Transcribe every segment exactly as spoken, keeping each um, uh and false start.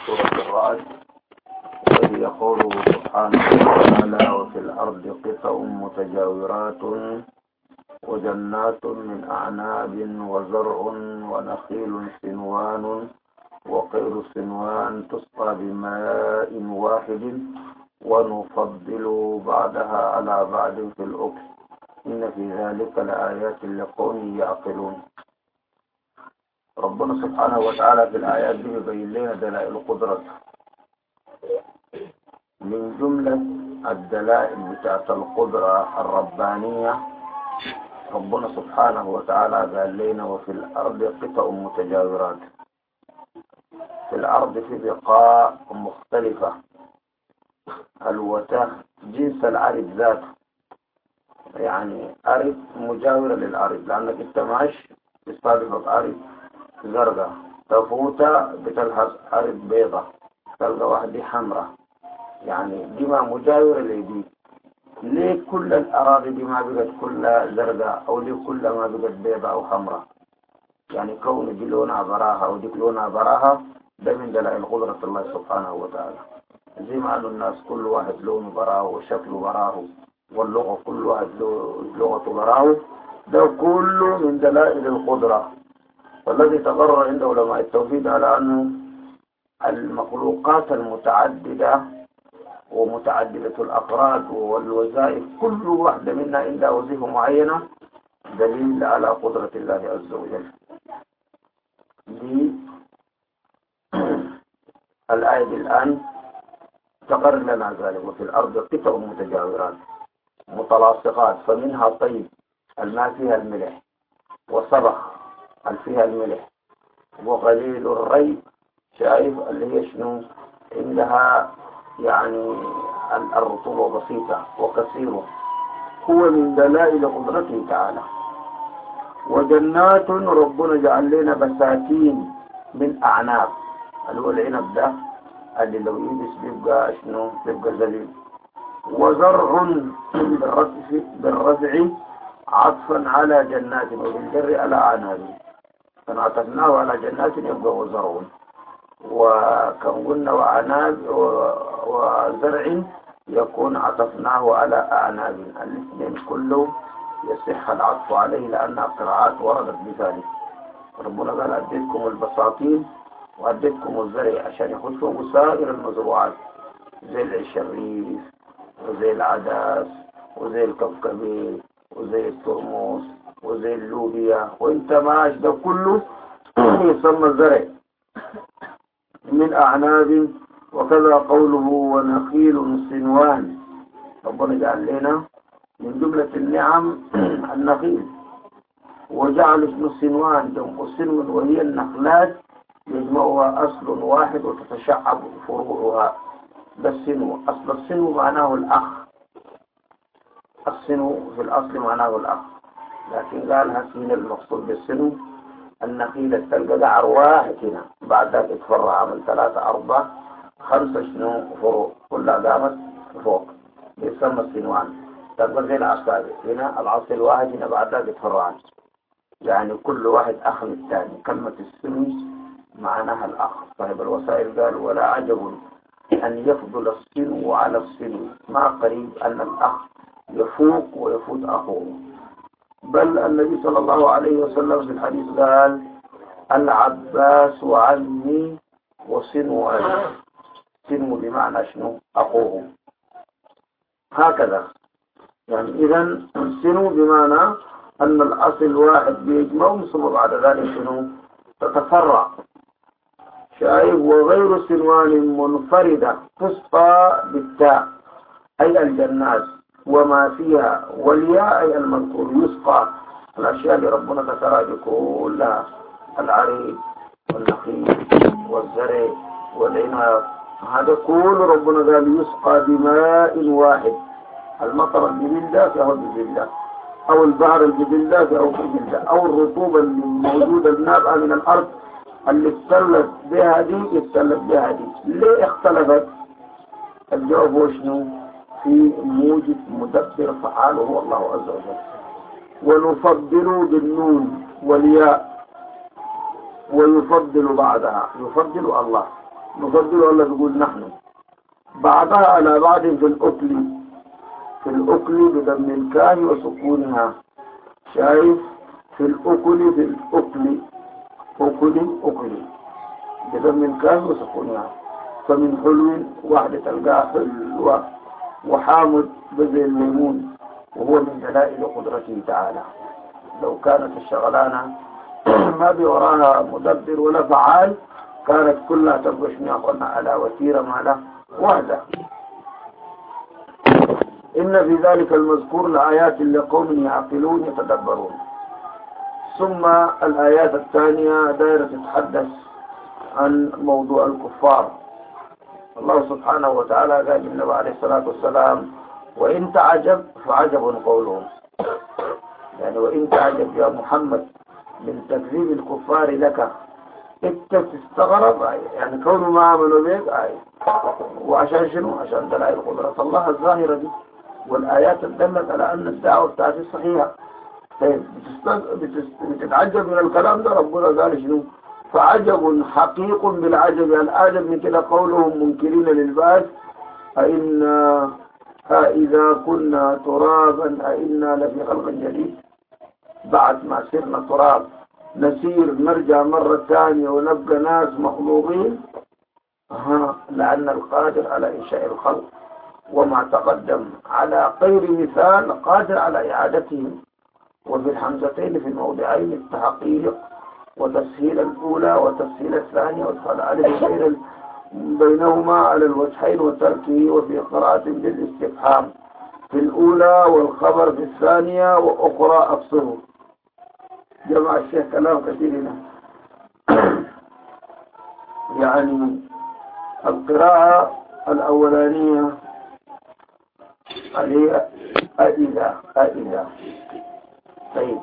سورة الرعد الذي يقول سبحانه وتعالى وفي الأرض قطع متجاورات وجنات من أعناب وزرع ونخيل سنوان وغير سنوان تسقى بماء واحد ونفضل بعدها على بعد في الأكل إن في ذلك لآيات لقوم يعقلون. ربنا سبحانه وتعالى في الآيات دي يبين لنا دلائل القدرة. من جملة الدلائل بتاعت القدرة الربانية ربنا سبحانه وتعالى قال لنا وفي الأرض قطع متجاورات. في الأرض في بقاع مختلفة الوتاه جنس العرب ذاته، يعني عرب مجاورة للعرب لأنك انت ماشي بصادفة عرب زرقاء تفوتة بتلحظ عرب بيضة تلقى واحدة حمراء، يعني دي ما مجاورة لدي. ليه كل الأراضي دي ما بقت كلها زرقاء أو ليه كل ما بقت بيضة أو حمراء؟ يعني كون دي لونها براها ودي لونها براها ده من دلائل قدرة الله سبحانه وتعالى. زي ما قالوا الناس كل واحد لونه براه وشكله براه واللغة كل واحد لغته براه، ده كله من دلائل القدرة. والذي تقرر عند علماء التوحيد على أنه المخلوقات المتعددة ومتعددة الأفراد والوظائف كل واحدة منها عندها وظيفة معينة دليل على قدرة الله عز وجل. دي الآية الآن تقرر لنا ذلك وفي الأرض قطع متجاورات متلاصقات فمنها طيب الماء فيها الملح وصبخ فيها الملح وقليل الري شايف اللي هي شنو عندها يعني الرطوبة بسيطة وكثيرة، هو من دلائل قدرته تعالى. وجنات ربنا جعل لنا بساتين من أعناب اللي هو العنب ده اللي لو يبس بيبقى شنو بيبقى زبيب. وزرع بالرفع بالرفع عطفا على جنات وبالجر على أعناب، فنعطفناه على جنات يبقى وزرع، وكم قلنا وعناب وزرع يكون عطفناه على أعناب. الاثنين كله يصح العطف عليه لأن القراءات وردت بذلك. ربنا قال أديتكم البساطين وأديتكم الزرع عشان يخشوا سائر المزروعات زي العشريف وزي العدس وزي الكفكبي وزي الترموس وزي اللوبيا وانت ماش ده كله يسمى الزرع من أعناب. وكذا قوله ونخيل سنوان، ربنا جعل لنا من جملة النعم النخيل وجعل اسم السنوان جمع سنو وهي النخلات يجمعها أصل واحد وتتشعب فروعها. ده السنو، أصل السنو معناه الأخ، السنو في الأصل معناه الأخ، لكن قالها سين المقصود بالسنو النخيل تلقى عرواح هنا بعد ذلك اتفرع من ثلاثة أربعة خمسة شنو فروع كلها قامت فوق يسمى السنوان. تلقى زي العصابة هنا العصر الواحد هنا بعد ذلك اتفرعان، يعني كل واحد أخ من الثاني. كلمة السنو معناها الأخ. صاحب الوسائل قال ولا عجب أن يفضل السنو على السنو، ما قريب أن الأخ يفوق ويفوت أخوه. بل النبي صلى الله عليه وسلم في الحديث قال العباس وعمي وسنو أبي. سنو بمعنى شنو أخوه. هكذا يعني إذا السنو بمعنى أن الأصل واحد بيجمع ثم بعد ذلك شنو تتفرع. شايف وغير سنوان منفردة تسقى بالتاء أي الجنات وما فيها والياء أي المذكور يسقى الأشياء اللي ربنا ذكرها كلها العريق والنخيل والزرع والعنب، هذا كله ربنا قال يسقى بماء واحد. المطر الجبل ده فهو الجبل ده أو البحر الجبل ده فهو الجبل ده أو الرطوبة الموجودة النابعة من الأرض اللي اختلت بها دي اختلت بها دي. ليه اختلفت؟ الجواب هو شنو؟ في موجب مدبر فعال هو الله عز وجل. ونفضل بالنون والياء ويفضل بعدها، يفضل الله نفضل ولا تقول نحن. بعضها على بعض في الأكل، في الأكل بضم الكاف وسكونها. شايف؟ في الأكل، في الأكل، أكل أكل بضم الكاف وسكونها. فمن حلو واحدة تلقاها حلوة، وحامد بذل الليمون، وهو من دلائل قدرته تعالى. لو كانت الشغلانة ما بوراها مدبر ولا فعال كانت كلها تبقى شنو قلنا على وتيرة ماله واحدة. إن في ذلك المذكور لآيات لقوم يعقلون يتدبرون. ثم الآيات الثانية دائرة تتحدث عن موضوع الكفار. الله سبحانه وتعالى قال للنبي عليه الصلاة والسلام: وإن تعجب فعجب قولهم. يعني وإن تعجب يا محمد من تكذيب الكفار لك، انت تستغرب يعني كونه ما عملوا بيك آية. وعشان شنو؟ عشان دلائل قدرة الله الظاهرة دي والآيات الدلت على أن الدعوة بتاعتي صحيحة. طيب بتتعجب من الكلام ده، ربنا قال شنو؟ فعجب حقيق بالعجب. العجب من كده قولهم منكرين للبعث: أئنا إذا كنا ترابا أئنا لفي خلق جديد. بعد ما صرنا تراب نسير نرجع مرة ثانية ونبقى ناس مخلوقين؟ ها، لأن القادر على إنشاء الخلق وما تقدم على غير مثال قادر على إعادته. وفي الحمزتين في الموضعين التحقيق وتسهيل الأولى وتسهيل الثانية وادخال ألف بين بينهما على الوجهين وتركه. وفي قراءة بالاستفهام في الأولى والخبر في الثانية وأخرى أفصله. جمع الشيخ كلام كثير هنا. يعني القراءة الأولانية هي أئذا أئذا. طيب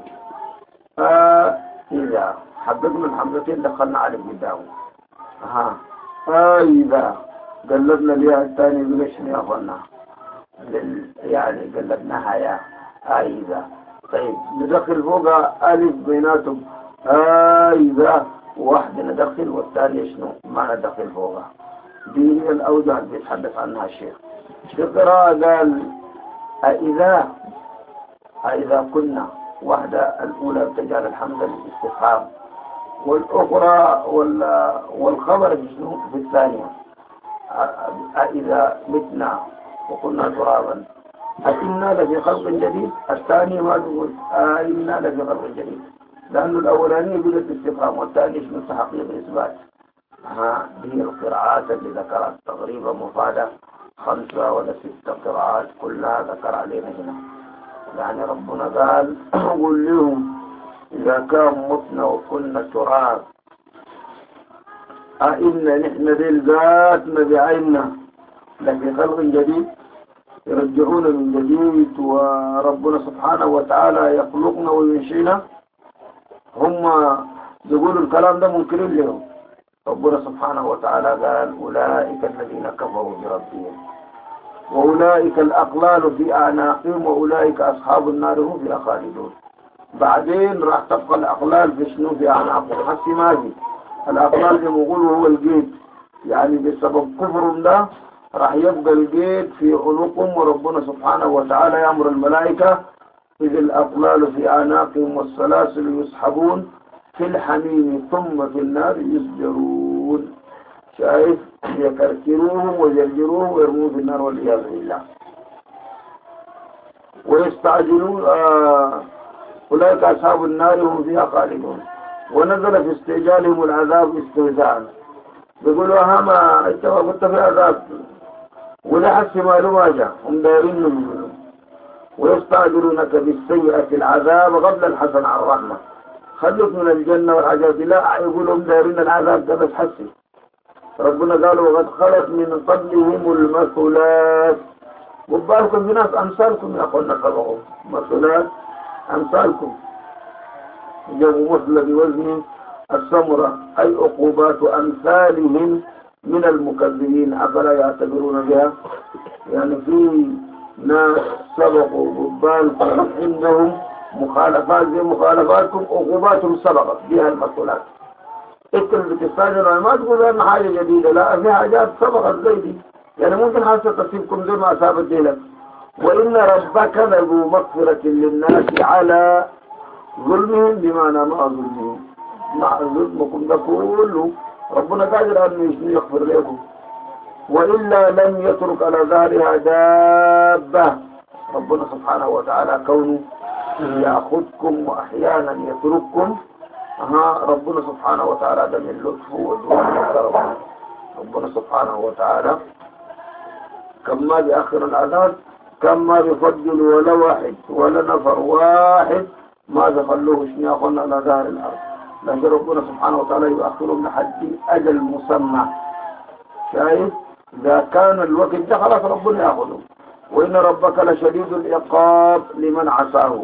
أئذا حببنا الحمزتين دخلنا على البداية. ها أئذا قلبنا ليها الثاني بلشنا يا أخوانا، يعني قلبناها يا أئذا. طيب ندخل فوقها ألف بيناتهم أئذا، واحدة ندخل والثانية شنو ما ندخل فوقها. دي هي الأوجه اللي بيتحدث عنها الشيخ. في قراءة قال أئذا أئذا كنا، واحدة الأولى بتجعل الحمزة للاستفهام، والأخرى والخبر في شنو في الثانية. أئذا متنا وكنا ترابا أئنا لفي خلق جديد. الثاني ما تقول أئنا لفي خلق جديد، لأنه الأولاني يقول الاستفهام والثاني شنو تحقيق الإثبات. ها دي القراءات اللي ذكرت تقريبا مفادة خمسة ولا ست قراءات كلها ذكر علينا هنا. يعني ربنا قال: قل لهم إذا كان متنا وكنا تراب أئنا نحن ذي ذاتنا بعيننا لفي خلق جديد. يرجعون من جديد وربنا سبحانه وتعالى يخلقنا وينشئنا. هم يقولوا الكلام ده منكرين لهم. ربنا سبحانه وتعالى قال: أولئك الذين كفروا بربهم وأولئك الأقلال في أعناقهم وأولئك أصحاب النار هم فيها خالدون. بعدين راح تبقى الأقلال في شنو في أعناقهم. حسي ما في الأقلال زي ما يقولوا هو الجيد، يعني بسبب كفرهم ده راح يبقى الجيد في عنقهم. وربنا سبحانه وتعالى يأمر الملائكة: إذ الأقلال في أعناقهم والسلاسل يسحبون في الحميم ثم في النار يسجرون. شايف؟ يكركروهم ويجروهم ويرموهم في النار والعياذ بالله. ويستعجلون آه أولئك أصحاب النار هم فيها خالدون. ونزل في استعجالهم العذاب استهزاء. بيقولوا هما انت قلت في عذاب ولا حس معلومة جاء هم دايرين منهم. ويستعجلونك بالسيئة العذاب قبل الحسن على الرحمة. خلوك من الجنة والحاجات لا يقولوا هم دايرين العذاب ده بس حسي. ربنا قالوا: وقد خلت من قبلهم المثلات. وبالكم في ناس أمثالكم يا أخوانا خلقهم مثلات أمثالكم. جابوا مثل بوزن السمرة أي عقوبات أمثالهم من المكذبين أفلا يعتبرون بها. يعني في ناس سبقوا بالكم عندهم مخالفات زي مخالفاتكم عقوباتهم سبقت بها المثلات. اكتب بتستاجر ما تقول أن حاجة جديدة، لا في حاجات سبقت زي دي، يعني ممكن حاسة تصيبكم زي ما أصابت ديلك. وإن ربك لذو مغفرة للناس على ظلمهم، بمعنى مع ظلمهم، مع ظلمكم ده كله ربنا قادر أن يغفر لكم. وإلا لم يترك على ظهرها دابة، ربنا سبحانه وتعالى كونه يأخذكم وأحيانا يترككم، ها ربنا سبحانه وتعالى ده من لطفه وكرمه. ربنا سبحانه وتعالى كم ما بآخر العذاب، كم ما بيفضل ولا واحد ولا نفر واحد ما دخلوه شنياخنا على ظهر الأرض، لكن ربنا سبحانه وتعالى يؤخرهم لحد أجل مسمى. شايف؟ إذا كان الوقت ده خلاص ربنا يأخذه. وإن ربك لشديد العقاب لمن عصاه.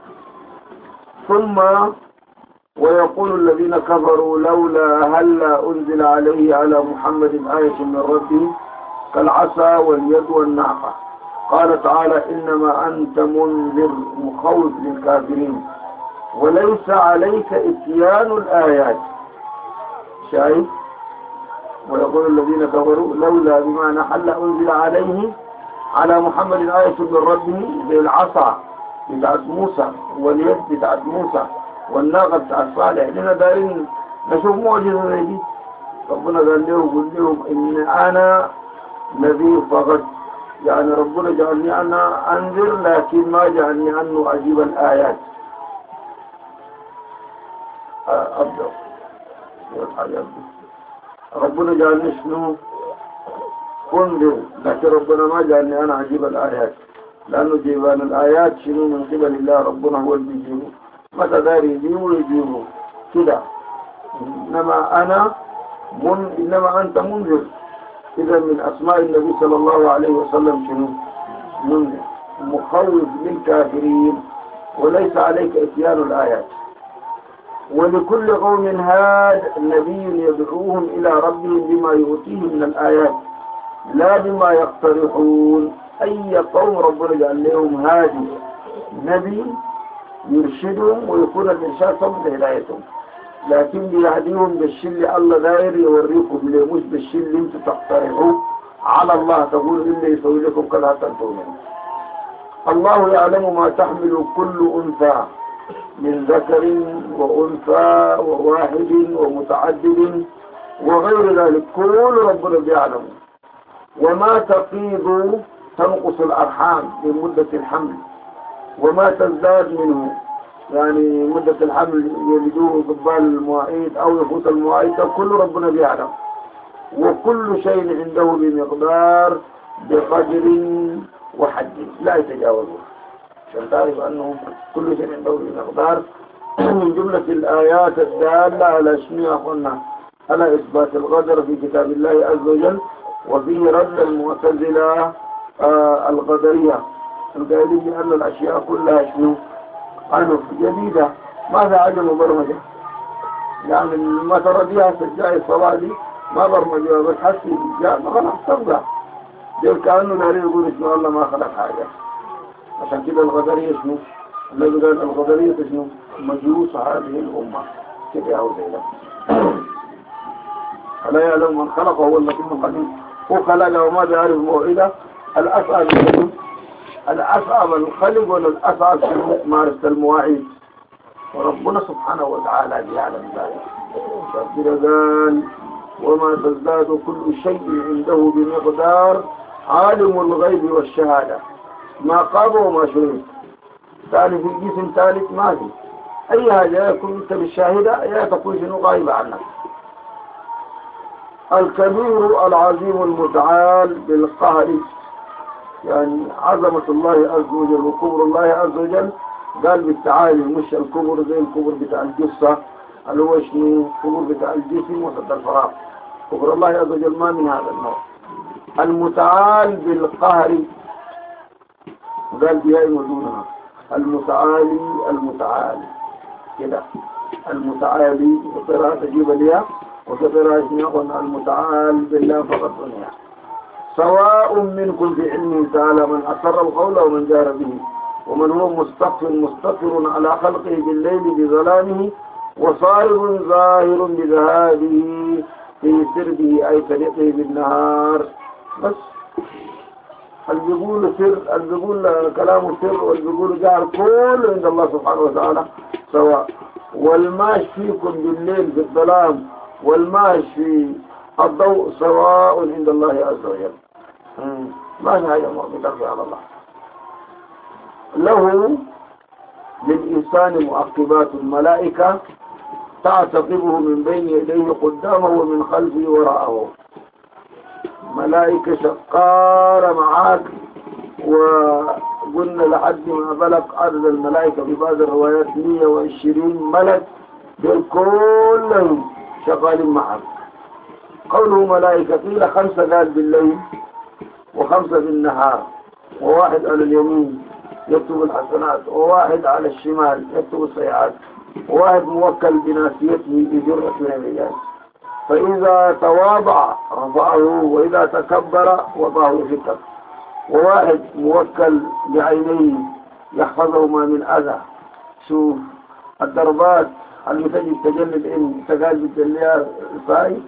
ثم ويقول الذين كفروا لولا هلا أنزل عليه على محمد آية من ربه كالعصا واليد والناقة. قال تعالى إنما أنت منذر مخوف للكافرين وليس عليك إتيان الآيات. شايف؟ ويقول الذين كفروا لولا بمعنى هلا أنزل عليه على محمد آية من ربه بالعصا بتاعت موسى واليد بتاعت موسى والناقة بتاعت صالح. لنا دارين نشوف معجزة زي دي. ربنا قال له قل لهم إن أنا نذير فقط، يعني ربنا جعلني أنا أنذر لكن ما جعلني أنه أجيب الآيات. أبدأ والحاجات دي ربنا جعلني شنو أنذر، لكن ربنا ما جعلني أنا أجيب الآيات، لأنه جيبان الآيات شنو من قبل الله، ربنا هو اللي بيجيبه، متى داري يجيبه يجيبه كده. إنما أنا من إنما أنت منذر. إذا من أسماء النبي صلى الله عليه وسلم شنو؟ منذر مخوف للكافرين وليس عليك إتيان الآيات. ولكل قوم هاد نبي يدعوهم إلى ربهم بما يؤتيهم من الآيات لا بما يقترحون. أي قوم ربنا جعل لهم هادي نبي يرشدهم ويكون الإرشاد صمت هدايتهم، لكن بيهديهم بالشل الله داير يوريكم ليه، مش بالشل اللي انتم تقترحوه على الله تقول إلا يسوي لكم كذا تنتظرون. الله يعلم ما تحمل كل أنثى من ذكر وأنثى وواحد ومتعدد وغير ذلك كل ربنا بيعلم. وما تفيض تنقص الأرحام من مدة الحمل وما تزداد منه، يعني مدة الحمل يلدوه قبال المواعيد أو يفوت المواعيد، كل ربنا بيعلم. وكل شيء عنده بمقدار بقدر وحد لا يتجاوزه، عشان تعرف أنه كل شيء عنده بمقدار. من جملة الآيات الدالة على شنو أخونا على إثبات القدر في كتاب الله عز وجل، وفيه رد المعتزلة آه القدرية القائلين بأن الأشياء كلها شنو أنف جديدة ما في حاجة مبرمجة، يعني المطرة دي هسجاء الصلاة دي ما برمجة بس حسي جاء ما خلق تبقى دير كأنه ناري يقول اسمه الله ما خلق حاجة. عشان كده القدرية شنو الذي قال القدرية شنو مجوس هذه الأمة كده أو زي ألا يعلم من خلق هو اللطيف الخبير. هو خلق وما بيعرف موعده. الأصعب الأصعب الخلق ولا الأصعب في مارسة المواعيد، وربنا سبحانه وتعالى يعلم ذلك. ربنا قال وما تزداد كل شيء عنده بمقدار عالم الغيب والشهادة ما قاب وما شهد. ثاني في جسم ثالث ما في أي حاجة يكون أنت بالشاهدة يا تكون شنو غايبة عنك. الكبير العظيم المتعال بالقهر، يعني عظمة الله عز وجل وكبر الله عز وجل قال بالتعالي، مش الكبر زي الكبر بتاع الجثة اللي هو شنو الكبر بتاع الجسم وسط الفراغ. كبر الله عز وجل ما من هذا النوع. المتعال بالقهر قال بها ودونها المتعالي المتعالي كده المتعالي وقراءة تجيب لها وقراءة شنو المتعال بالله فقط دنيا. سواء منكم في علمه تعالى من أسر القول ومن جار به ومن هو مستقر مستقر على خلقه بالليل بظلامه وصارم ظاهر بذهابه في سربه أي طريقه بالنهار. بس اللي بيقول سر، اللي بيقول كلامه سر، واللي بيقول جعل كله عند الله سبحانه وتعالى سواء. والماش فيكم بالليل في الظلام والماش في الضوء سواء عند الله عز وجل. ما في حاجة بترفع على الله. له للإنسان مؤقبات الملائكة تعتقبه من بين يديه قدامه ومن خلفه وراءه. ملائكة شقارة معاك، وقلنا لحد ما بلغ عدد الملائكة في بعض الروايات مئة وعشرين ملك، دول كلهم شغالين معك. قوله ملائكة قيل خمسة قال بالليل وخمسة بالنهار، وواحد على اليمين يكتب الحسنات، وواحد على الشمال يكتب السيئات، وواحد موكل بناسيته بجرة من الرجال، فإذا تواضع رفعه وإذا تكبر وضعه في الكف، وواحد موكل بعينيه يحفظهما من أذى. شوف الضربات اللي تجي تجلي العلم تقال بالجلية الفاي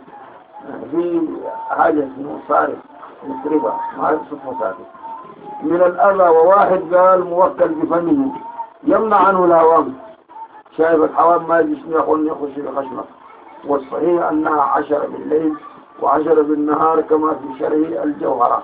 في حاجة اسمه صارف مصربة ما يصفه ساكت من الأذى. وواحد قال موكل بفمه يمنع عنه الهوام، شايف الحوام ما يجيشني يقول يخش بخشمه. والصحيح أنها عشرة بالليل وعشرة بالنهار كما في شرح الجوهرة،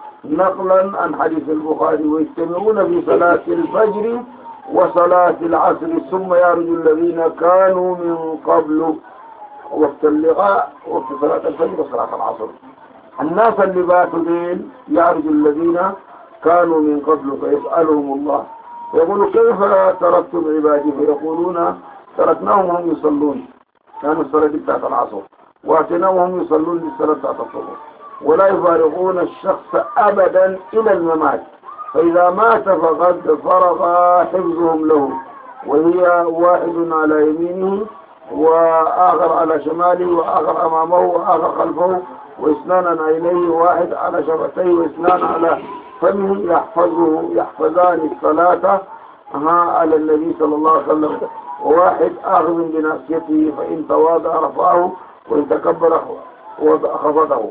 نقلا عن حديث البخاري: ويجتمعون في صلاة الفجر وصلاة العصر ثم يرجو الذين كانوا من قبل وقت اللقاء وقت صلاة الفجر وصلاة العصر. الناس اللي باتوا دين يعرج الذين كانوا من قبل فيسألهم الله يقول كيف تركتم عبادي؟ فيقولون تركناهم وهم يصلون، كانوا الصلاة بتاعت العصر، واتناهم وهم يصلون للصلاة بتاعت الصبح، ولا يفارقون الشخص أبدا إلى الممات، فإذا مات فقد فرغ حفظهم له، وهي واحد على يمينه وآخر على شماله وآخر أمامه وآخر خلفه، واثنان عن عينيه وواحد على شفتيه واثنان على فمه يحفظه يحفظان الصلاة على النبي صلى الله عليه وسلم، وواحد آخذ بناصيته فإن تواضع رفعه وإن تكبر خفضه.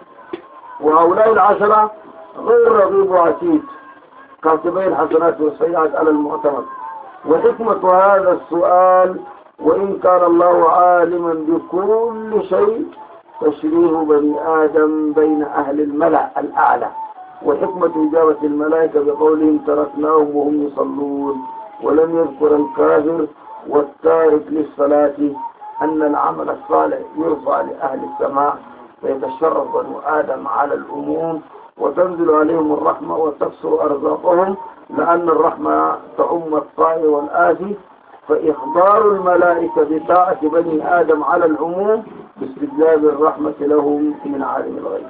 وهؤلاء العشرة غير رغيب وعتيد كاتبي الحسنات والسيئات على المعتمد. وحكمة هذا السؤال وإن كان الله عالما بكل شيء تشريه بني آدم بين أهل الملأ الأعلى، وحكمة إجابة الملائكة بقولهم تركناهم وهم يصلون، ولم يذكر الكافر والتارك للصلاة أن العمل الصالح يرفع لأهل السماء فيتشرف بنو آدم على الأموم وتنزل عليهم الرحمة وتكسر أرزاقهم، لأن الرحمة تعم الطائع والآتي، فإخبار الملائكة بطاعة بني آدم على العموم باستجلاب الرحمة لهم من عالم الغيب.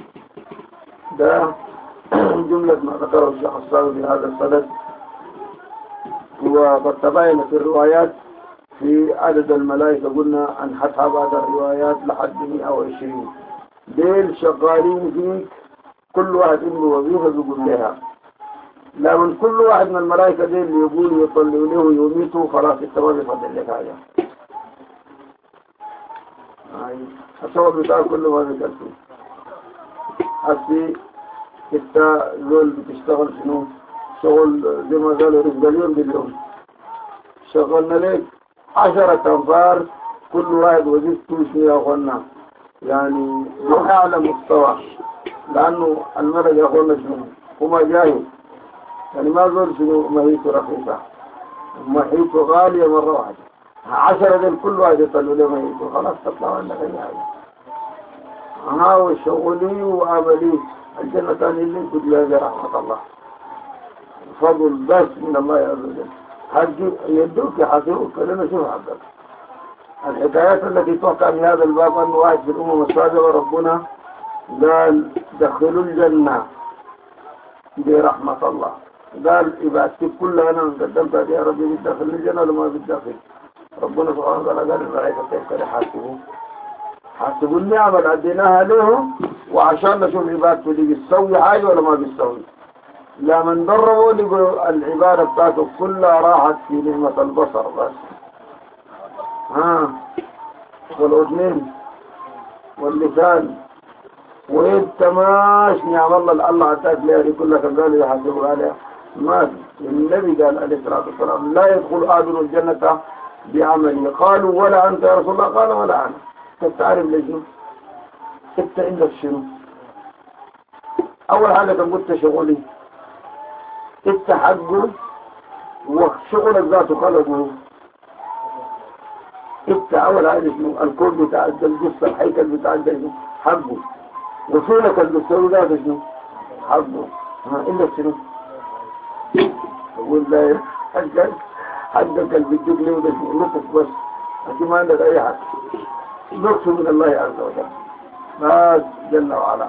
ده جملة ما ذكره الشيخ الصاوي في هذا الصدد. وقد تبين في الروايات في عدد الملائكة قلنا عن حتى بعض الروايات لحد مئة وعشرين. ديل شغالين فيك كل واحد عنده وظيفة بيقول لها، لكن كل واحد من الملائكة ديل اللي يقول يطلعوا له ويميتوا خلاص التوابع يفضل لك حاجة. الثواب بتاع كل ما ذكرته. أصلي انت زول بتشتغل شنو؟ شغل زي ما قالوا رزق اليوم باليوم. شغلنا لك عشرة أنفار كل واحد وظيفته شنو يا أخوانا؟ يعني بأعلى مستوى، لأنه المرض يا أخوانا شنو؟ هما جاهز، يعني ما زول شنو مهيته رخيصة، مهيته غالية مرة واحدة. عشرة دول كل واحد يطلعوا له مهيته خلاص تطلعوا عندك أي حاجة. ها وشغلي وعملي الجنة تاني اللي قد لها رحمة الله، فضل بس من الله عز وجل. حقي يدوك يحاسبوك لنا شوف حقك. الحكايات التي توقع في هذا الباب أن واحد في الأمم السابقة ربنا قال دخلوا الجنة برحمة الله، قال عبادتي كلها أنا قدمتها يا ربي بالداخل الجنة ولا ما بالداخل؟ ربنا سبحانه وتعالى قال الملائكة كيف يحاسبوا؟ حاسبوا النعمة اللي أديناها لهم وعشان نشوف عبادته دي بتسوي حاجة ولا ما بتسوي. لا من ضربوا لقوا العبادة بتاعته كلها راحت في نعمة البصر بس. ها والأذنين واللسان وانت ماش نعم الله الله عتاك ليه دي كلها كان قال يحاسبوا عليها ما في. النبي قال عليه الصلاة والسلام لا يدخل أحد الجنة بعمله. قالوا ولا أنت يا رسول الله؟ قال ولا أنا. انت تعرف ليش؟ انت عندك شنو؟ أول حاجة كان قلت شغلي انت حقه وشغلك ذاته خلقه. انت أول حاجة شنو؟ الكون بتاع الجثة الهيكل بتاع الجثة حقه، وصولك الدكتور ذاته شنو؟ حقه. ها إلا شنو؟ تقول لا حقك حقك اللي بيديك ليه وده نقص بس لكن ما عندك أي حق، نقص من الله عز وجل ما جل وعلا.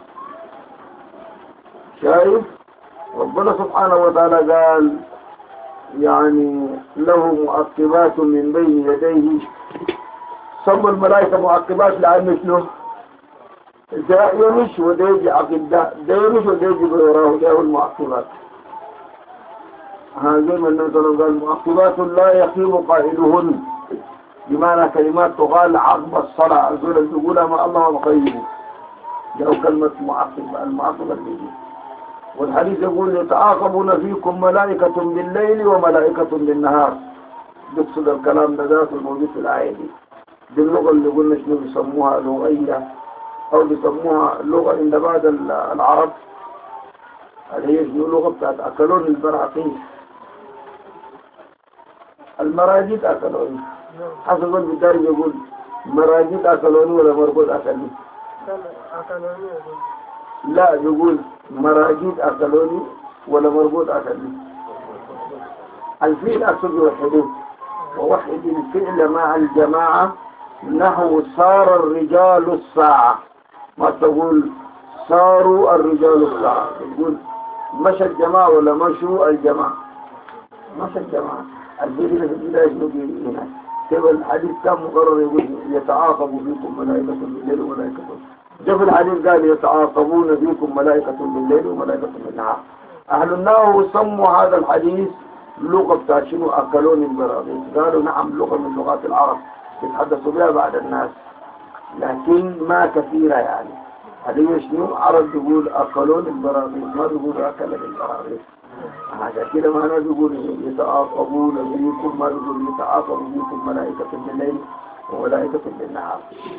شايف ربنا سبحانه وتعالى قال يعني له معقبات من بين يديه. سموا الملائكة معقبات لأنه شنو؟ ده يمشي وده يجي عقب ده، ده يمشي وده يجي بوراه، ده هو المعقبات. ها زي ما النبي قال معقبات لا يخيب قائلهن، بمعنى كلمات تقال عقب الصلاة الزول اللي تقولها ما الله مخيبه، ده كلمة معقب المعقبة اللي دي. والحديث يقول يتعاقبون فيكم ملائكة بالليل وملائكة بالنهار. بيقصد الكلام ده ذات الموجود في الآية دي. دي اللغة اللي قلنا شنو بيسموها لغية أو بيسموها لغة عند بعض العرب اللي هي شنو لغة بتاعت أكلون البراقيش. المراجيد أكلوني حسب البداري يقول مراجيد أكلوني ولا مربوط أكلوني؟ لا يقول مراجيد أكلوني ولا مربوط أكلوني. الفيل أقصد يوحدون، ووحد الفعل مع الجماعة نحو صار الرجال الساعة، ما تقول صاروا الرجال الساعة، تقول مشى الجماعة ولا مشوا الجماعة؟ مشى الجماعة. الفيل في البداية يقول هنا كيف الحديث كان مقرر يقول يتعاقب فيكم ملائكة بالليل وملائكة، جاء في الحديث قال يتعاقبون فيكم ملائكة بالليل وملائكة بالنهار. أهل النار سموا هذا الحديث لغة بتاع شنو أكلون البراغيث. قالوا نعم لغة من لغات العرب يتحدثوا بها بعد الناس لكن ما كثيرة يعني. هذه شنو عرب يقول أكلون البراغيث ما بيقولوا أكل البراغيث. عشان كده ما أنا بيقول يتعاقبون فيكم ما بيقول يتعاقب فيكم ملائكة بالليل وملائكة بالنهار.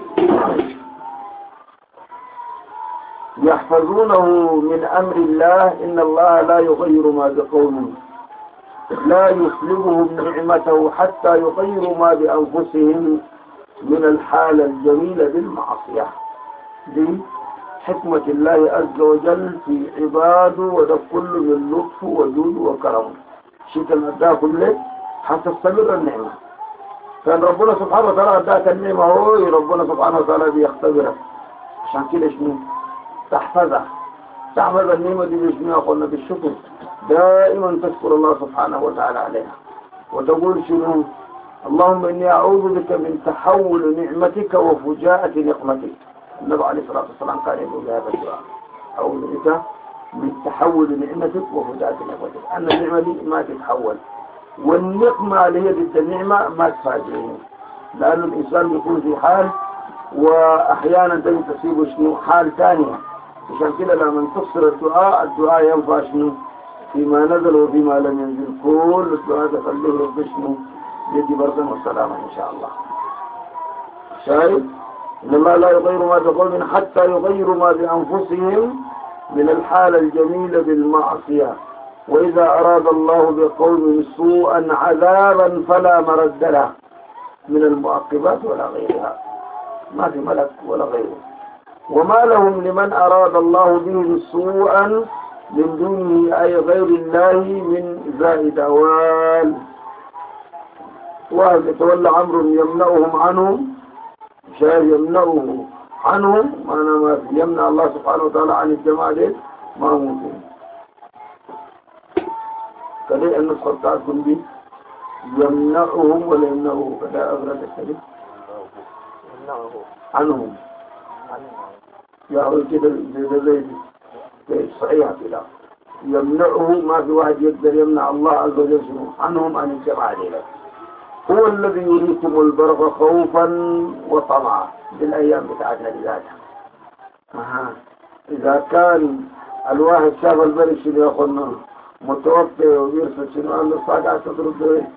يحفظونه من أمر الله إن الله لا يغير ما بقوم لا يسلبهم نعمته حتى يغيروا ما بأنفسهم من الحالة الجميلة بالمعصية. دي حكمة الله عز وجل في عباده، وده كل من لطف وجود وكرم. شيء المداه كله حتى تستمر النعمة. كان ربنا سبحانه وتعالى اداك النعمة هو ربنا سبحانه وتعالى بيختبرك عشان كده شنو تحفظها. تحفظ النعمة دي بشنو قلنا بالشكر، دائما تشكر الله سبحانه وتعالى عليها وتقول شنو اللهم إني أعوذ بك من تحول نعمتك وفجاءة نقمتك. النبي عليه الصلاة والسلام كان يقول هذا الدعاء أعوذ بك من تحول نعمتك وفجاءة نقمتك، أن النعمة دي ما تتحول والنقمة اللي هي ضد النعمة ما تفاجئه، لأن الإنسان يكون في حال وأحيانا تصيبه شنو حال ثانية. عشان كده لما تفسر الدعاء الدعاء ينفع شنو فيما نزل وفيما لم ينزل، كل الدعاء تخليه رب شنو يدي بردا والسلامة إن شاء الله. شايف إن الله لا يغير ما بقوم حتى يغيروا ما بأنفسهم من الحالة الجميلة بالمعصية. وإذا أراد الله بقوم سوءا عذابا فلا مرد له من المعقبات ولا غيرها، ما في ملك ولا غيره. وما لهم لمن أراد الله بهم سوءا من دونه أي غير الله من زائد أوال. واحد يتولى أمر يمنعهم عنهم، شايف يمنعه عنهم معنى ما يمنع الله سبحانه وتعالى عن الجماعة دي ما ممكن. كذلك النسخة بتاعتكم دي يمنعهم ولا يمنعه كذا أغرد الكلمة عنهم يقول كده زي زي صحيح كده يمنعه، ما في واحد يقدر يمنع الله عز وجل عنهم عن الجماعة دي. هو الذي يريكم البرق خوفا وطمعا بالأيام بتاعتنا بذاتها. أها. إذا كان الواحد شاف البرق شنو ياخذنا متوفي ويرسل شنو قال له صاقع تضرب له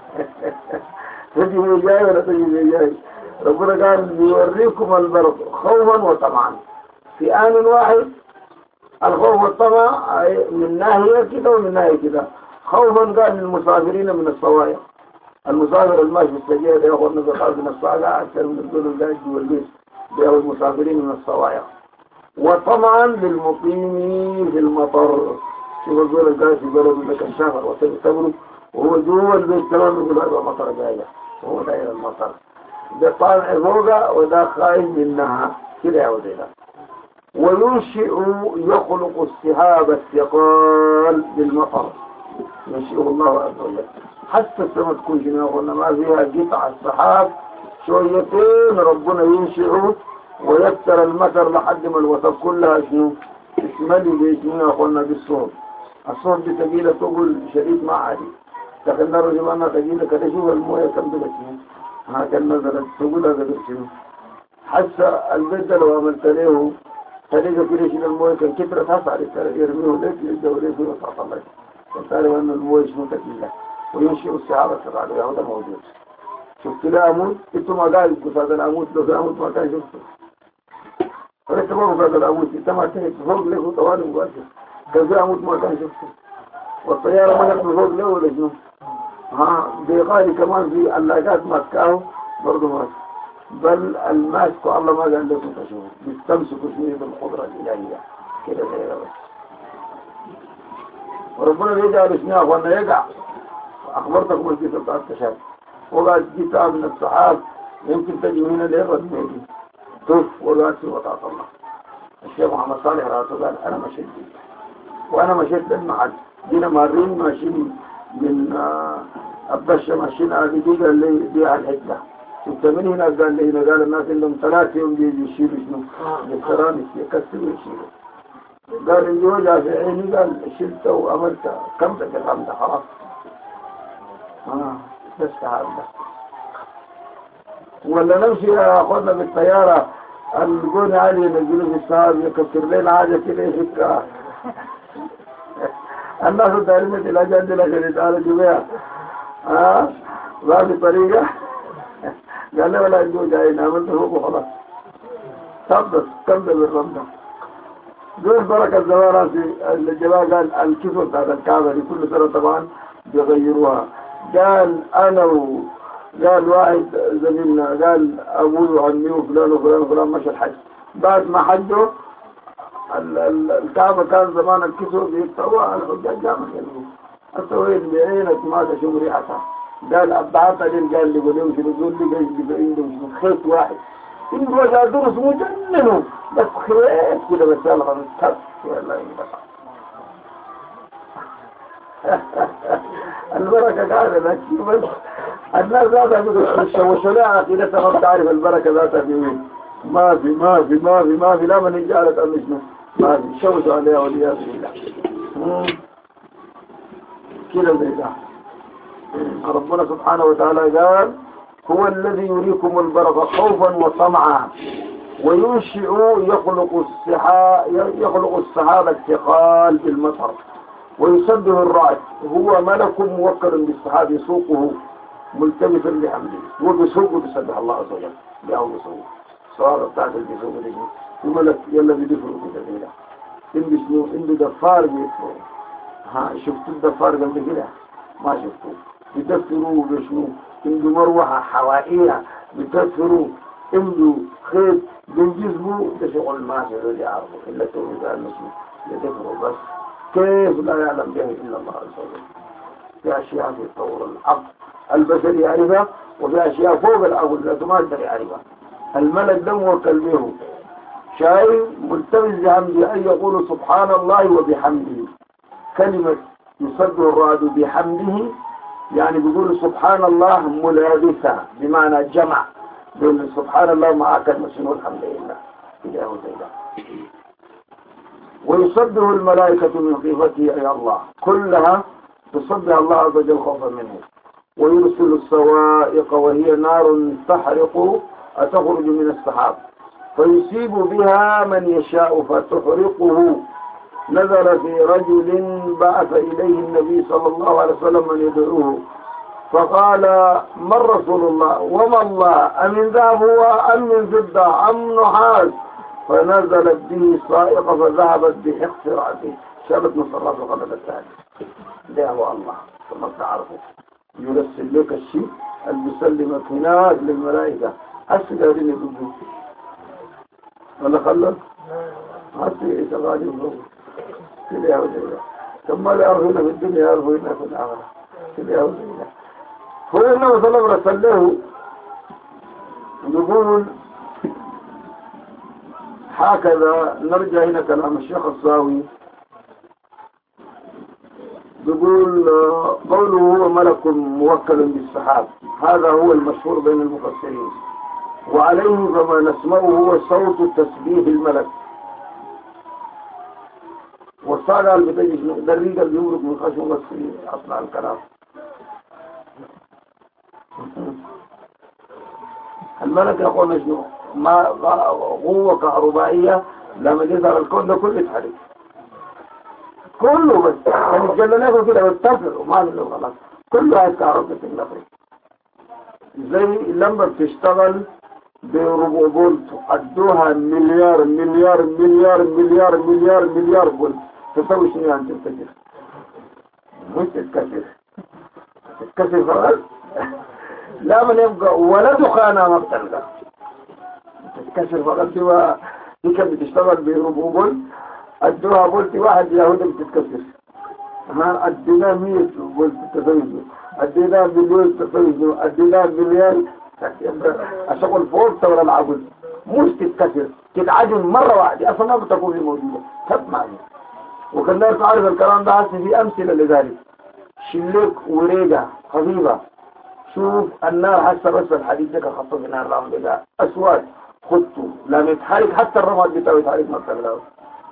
تجي جاي ولا تجي جاي. ربنا قال يوريكم البرق خوفا وطمعا في آن واحد. الخوف والطمع من ناحية كده ومن ناحية كده. خوفا قال للمسافرين من الصوايا، المسافر الماشي في السجية ياخذ نزقات من الصاقع أكثر من الدول الجاج والبيت بياخذ المسافرين من الصوايا. وطمعا للمقيم في المطر، شوف الدول الجاج في بلد لك الشهر وتبروا وهو جوا البيت كمان يقول هذا مطر جاية وهو داير المطر، ده طالع فوقه وده خايف منها كده يا ودينا. وينشئ يخلق السحاب الثقال بالمطر، ينشئه الله عز وجل حتى السماء تكون شنو قلنا ما فيها قطع السحاب شويتين ربنا ينشئه ويكسر المطر لحد ما الوسط كلها شنو تشملي بشنو قلنا بالصوت. الصوت دي ثقيله تقول شديد ما عادي، لكن نرى زماننا ثقيله كده شوف المويه كم بلشنو هكذا نزلت تقول هذا شنو. حتى البيت لو عملت له طريقة كده شنو المويه كان كترة تصعد يرميه لك يدوريه في وسط الله، وتعرف أن المويه شنو ثقيله. وينشئ السحاب الثقال وهذا موجود. شفت له عمود انتم ما قاعد هذا العمود لو في عمود ما كان شفته فانت ما هذا العمود انت ما تهت فوق له طوال مباشر كان في عمود ما كان شفته. والطياره ما يقدر فوق له ولا شنو. ها بيقال كمان في علاقات ماسكاه برضه ما بل الماسك الله ما قال لكم تشوفوا بيستمسكوا فيه بالقدره الالهيه كده زي بس. وربنا بيجعل شنو وانا يقع. اخبرتكم القصه بتاعت التشابه وقعد كتاب من السحاب يمكن تجي هنا للرد ميدي توف وقعد في وطاعة الله. الشيخ محمد صالح رأسه قال أنا مشيت دي وأنا مشيت للمعد دينا مارين ماشيين من الضشة ماشيين على دقيقة اللي دي على الحجة. شفت من هنا قال لي هنا قال الناس اللهم ثلاثة يوم بيجي يشيلوا شنو بالسرانس يكسروا يشيلوا. قال اللي وجع في عيني قال شلته وعملت كم تكلم ده خلاص. آه بس هذا ولا نمشي ياخذنا بالطياره نقول علي نجيله في السحاب يكسر لنا حاجه كده يفكها. الناس الدائمه الى جنب لك تعالى جميع ها ما في طريقه قال له ولا يجوز جايين عملت هو خلاص تبس كمل بالرمضه. دول بركه الزوارات الجماعه قال الكفر بتاعت الكعبه دي كل سنه طبعا بيغيروها. قال انا و... قال واحد زميلنا قال ابوه وعمي وفلان وفلان وفلان مشى الحج. بعد ما حجوا الكعبه كان زمان الكسر بيتسوى الحجاج جامع يلقوا السويد بعينك ما تشوف ريحتها. قال ابعتها لي قال لي ولو شنو يقول لي جاي عندهم خيط واحد عنده وجع درس مجننه بس خيط كده بس يلا نتكف والله ينبسط. البركة قاعدة لكن بس الناس ذاتها بتشوشوا عقيدتها ما بتعرف البركة ذاتها في وين. ما في ما في ما في ما في لا من جعلت أمشنا ما في شوشوا عليها والعياذ بالله. كده زي ده. ربنا سبحانه وتعالى قال هو الذي يريكم البرق خوفا وطمعا وينشئ يخلق السحاب يخلق السحاب الثقال بالمطر ويسبح الرعد هو ملك موكل بالسحاب يسوقه ملتمسا لحمده وبيسوقه بيسبح الله عز وجل بأو بيسوقه سواء بتاعت البيسوق دي وملك يلا بيدفروا كده كده إن بيشنو إن دفار بيدفروا. ها شفتوا الدفار قبل كده ما شفتوه بيدفروا بيشنو عنده مروحة حوائية بيدفروا عنده خيط بينجذبوا ده شغل ما شغل يعرفوا إلا تقول قال نسمه يدفروا بس كيف لا يعلم به إلا الله عز وجل. في أشياء في تطور العقل البشري يعرفها وفي أشياء فوق العقل لا ما يقدر يعرفها. الملك ده موكل به شايف ملتمس بحمده أن يقول سبحان الله وبحمده. كلمة يصدق الرعد بحمده يعني بيقول سبحان الله ملابسة بمعنى جمع بين سبحان الله مع كلمة شنو الحمد لله إله وزيلا. ويصدق الملائكة من خيفته أي الله كلها تصدق الله عز وجل خوفا منه ويرسل الصوائق وهي نار تحرق تخرج من السحاب فيصيب بها من يشاء فتحرقه. نزل في رجل بعث إليه النبي صلى الله عليه وسلم من يدعوه فقال من رسول الله وما الله أمن ذهب هو أم من فضة أم نحاس؟ فنزلت به صائقة فذهبت بحق رأسه شابت نصر راسه قبل الثاني. ده هو الله ثم تعرفوا يرسل لك الشيء اللي بيسلمك هناك للملائكة هسه قاعدين يقولوا ولا خلص؟ هسه ايش قاعدين يقولوا كده يا ولد ثم لا يعرفون في الدنيا يعرفون في الآخرة كده يا ولد. هو النبي صلى الله عليه وسلم يقول هكذا. نرجع هنا كلام الشيخ الصاوي يقول قوله هو ملك موكل بالسحاب هذا هو المشهور بين المفسرين وعليه فما نسمعه هو صوت تسبيح الملك. والصالح البتجيش دريق اللي يمرق من خشم في أصنع الكلام. الملك يقول شنو ما قوة كهربائية لما يظهر الكون ده كله يتحرك كله بس كان يتجلى كده ويتفر وما له غلط كله هاي كهرباء تنفرق زي لما بتشتغل بربع فولت ادوها مليار مليار مليار مليار مليار مليار فولت تسوي شنو يعني تنفجر مش تتكسر تتكسر فقط لا من يبقى ولا دخانة ما بتلقى تتكسر فقط سوى دي كانت بتشتغل بربع فولت ادوها فولت واحد يهودي بتتكسر ها ادينا مية فولت تسوي ادينا مليون تسوي ادينا مليار اشغل فولت ولا العبد مش تتكسر تتعجن مرة واحدة اصلا ما بتكون في موجودة كيف معنى. وكان الناس تعرف الكلام ده هسه في امثلة لذلك شلك وريقة خفيفة. شوف النار حتى بس الحديد ده خطه في نار الرمل ده اسود خطه لما يتحرك حتى الرماد بتاعه يتحرك ما بتلاقيه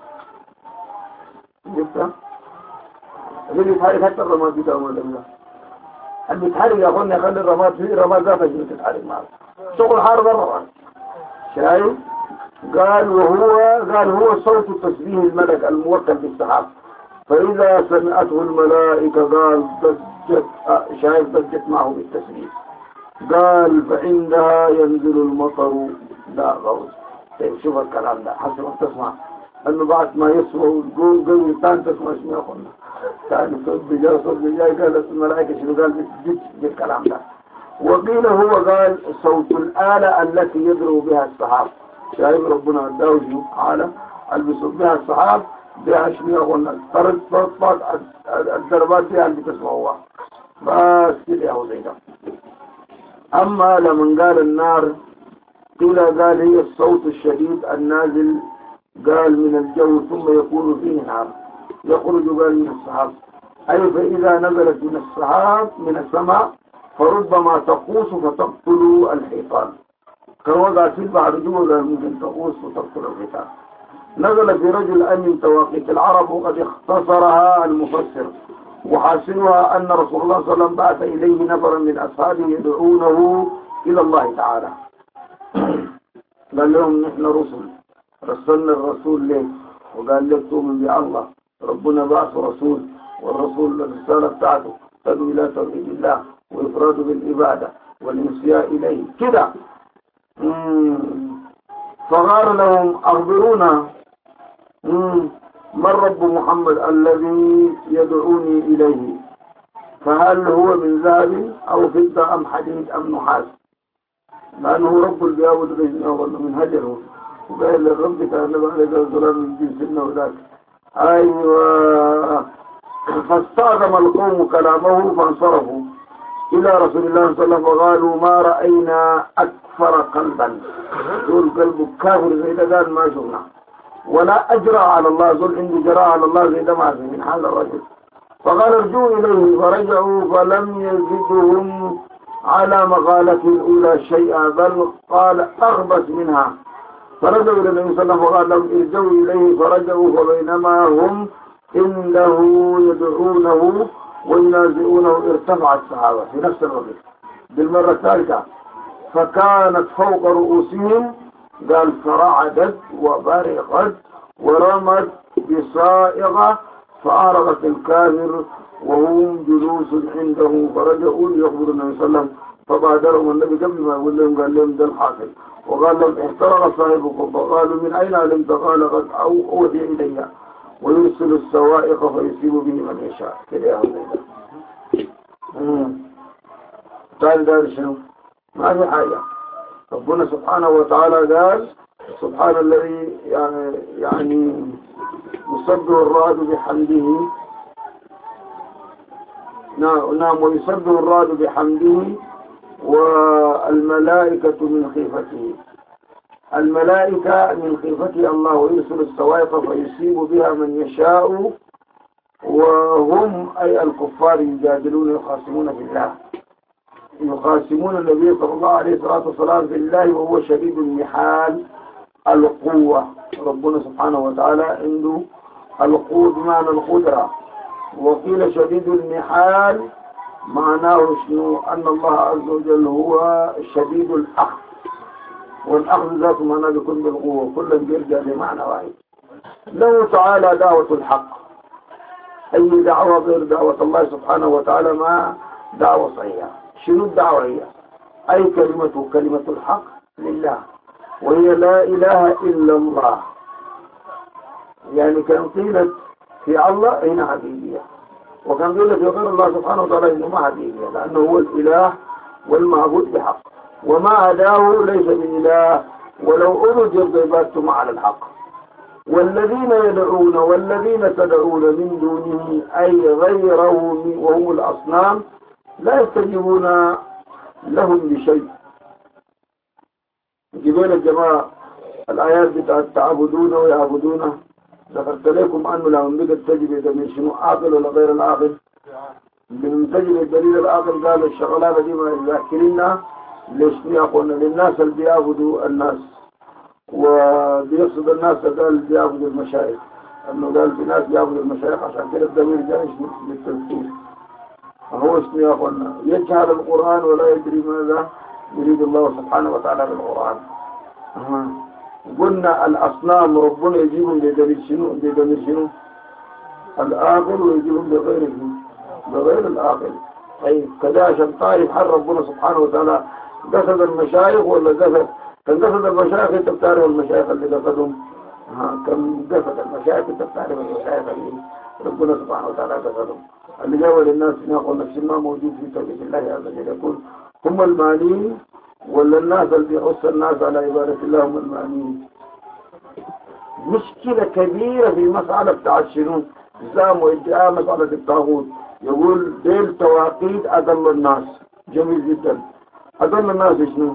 جبتها اللي يتحرك حتى الرماد بتاعه ما بتلاقيه اللي يتحرك يا اخواني يخلي الرماد فيه الرماد ذاته اللي تتحرك معه شغل حرب الرماد شايف. قال وهو قال هو صوت تسبيح الملك الموكل بالسحاب فإذا سمعته الملائكة قال ضجت شايف ضجت معه بالتسبيح قال فعندها ينزل المطر لا غوث. طيب شوف الكلام ده حسب ما تسمع انه بعد ما يسمعوا تقول قوي ثاني تسمع شنو يا اخوانا ثاني صوت بجاي صوت بجاي قالت الملائكة شنو قال بتجد بالكلام ده. وقيل هو قال صوت الآلة التي يضرب بها السحاب شايف ربنا اداه تعالى اللي بيصب بها السحاب بها شنو يا اخوانا طرد طرد الضربات دي اللي بتسمعوها بس كده هو زي ده. اما لمن قال النار قيل قال هي الصوت الشديد النازل قال من الجو ثم يكون فيه نار يخرج قال من السحاب اي فاذا نزلت من السحاب من السماء فربما تقوس فتقتل الحيطان كوضع في البحر جوزا ممكن تقوس وتقتل الحيطان. نزل في رجل أمن تواقيت العرب وقد اختصرها المفسر وحاصلها أن رسول الله صلى الله عليه وسلم بعث إليه نفرا من أصحابه يدعونه إلى الله تعالى. قال لهم نحن رسل رسلنا الرسول ليه وقال لك تؤمن بالله ربنا بعث رسول والرسول الرسالة بتاعته تدعو إلى توحيد الله وإفراد بالعبادة والانسياء إليه كده. فقال لهم أخبرونا من رب محمد الذي يدعوني إليه فهل هو من ذهب أو فضة أم حديد أم نحاس لأنه رب البياود بينه ولا من هجره وقال للرب كان عليك الظلام من جنسنا وذاك أيوة. فاستعظم القوم كلامه فانصرفوا إلى رسول الله صلى الله عليه وسلم وقالوا ما رأينا أكفر قلبا ذو قلب كافر زي ده قال ما شفنا ولا أجرى على الله ذو عندي جرى على الله زي ده ما في من هذا الرجل. فقال ارجعوا إليه فرجعوا فلم يزدهم على مقالته الأولى شيئا بل قال أغبس منها. فرجعوا إلى النبي صلى الله عليه وسلم وقال لهم ارجعوا إليه فرجعوا فبينما هم إنه يدعونه وينازعونه ارتفع الصحابة في نفس الوقت بالمرة الثالثة، فكانت فوق رؤوسهم، قال فرعدت وبرقت ورمت بصائغة فأرغت الكافر وهم جلوس عنده، فرجعوا ليخبروا النبي صلى الله عليه وسلم، فبادرهم النبي قبل ما يقول لهم قال لهم ده الحاصل، وقال لهم احترق صاحبكم، فقالوا من أين علمت؟ قال قد أوحي إلي ويرسل السوائق فيصيب به من يشاء كده يا أولي. قال دار شنو؟ ما في حاجة. ربنا سبحانه وتعالى قال سبحان الذي يعني يعني يسبح الرعد بحمده، نعم ويسبح الرعد بحمده والملائكة من خيفته، الملائكة من خيفته الله، ويرسل الصواعق فيصيب بها من يشاء، وهم أي الكفار يجادلون يخاصمون في الله، يخاصمون النبي صلى الله عليه الصلاة والسلام في الله، وهو شديد المحال القوة. ربنا سبحانه وتعالى عنده القوة بمعنى القدرة، وقيل شديد المحال معناه شنو؟ أن الله عز وجل هو شديد الأخذ، والأخذ ذاته معناه بيكون بالقوة، كل بيرجع لمعنى واحد. له تعالى دعوة الحق، أي دعوة غير دعوة الله سبحانه وتعالى ما دعوة صحيحة. شنو الدعوة هي؟ أي كلمة كلمة الحق لله، وهي لا إله إلا الله. يعني كان قيلت في الله هنا حقيقية، وكان قيلت في غير الله سبحانه وتعالى إنه ما حقيقية، لأنه هو الإله والمعبود بحق، وما عداه ليس بإله، ولو أرجت عبادتم على الحق. والذين يدعون والذين تدعون من دونه أي غيره وهم الأصنام لا يستجيبون لهم بشيء. جبال الجماعة الآيات بتاعت تعبدون ويعبدون، ذكرت لكم أنه لهم بقت تجب من شنو عاقل ولا غير العاقل. من تجب الدليل العاقل قال الشغلانة دي ما يذكرنا ليش قلنا للناس اللي بيعبدوا الناس، وبيقصد الناس قال بيعبدوا المشايخ، أنه قال في ناس بيعبدوا المشايخ عشان كده الضمير جاي للتفسير. فهو اسمه يا أخوانا يجهل القرآن ولا يدري ماذا يريد الله سبحانه وتعالى بالقرآن. أه. قلنا الأصنام ربنا يجيبهم بدليل شنو؟ بدليل شنو؟ الآخر ويجيبهم بغيره بغير الآخر. طيب كذا عشان طائف حر ربنا سبحانه وتعالى قصد المشايخ ولا قصد؟ كان قصد المشايخ انت بتعرف المشايخ اللي قصدهم، ها كان قصد المشايخ انت بتعرف المشايخ اللي ربنا سبحانه وتعالى قصدهم، اللي جاوا للناس نقول نفس ما موجود في توحيد الله عز وجل. يقول هم المعنيين ولا الناس اللي بيحث الناس على عبادة الله هم المعنيين؟ مشكلة كبيرة في مسألة بتاع شنو؟ زام وادعاء مسألة الطاغوت. يقول ديل تواقيت أضل الناس، جميل جدا. أضل الناس شنو؟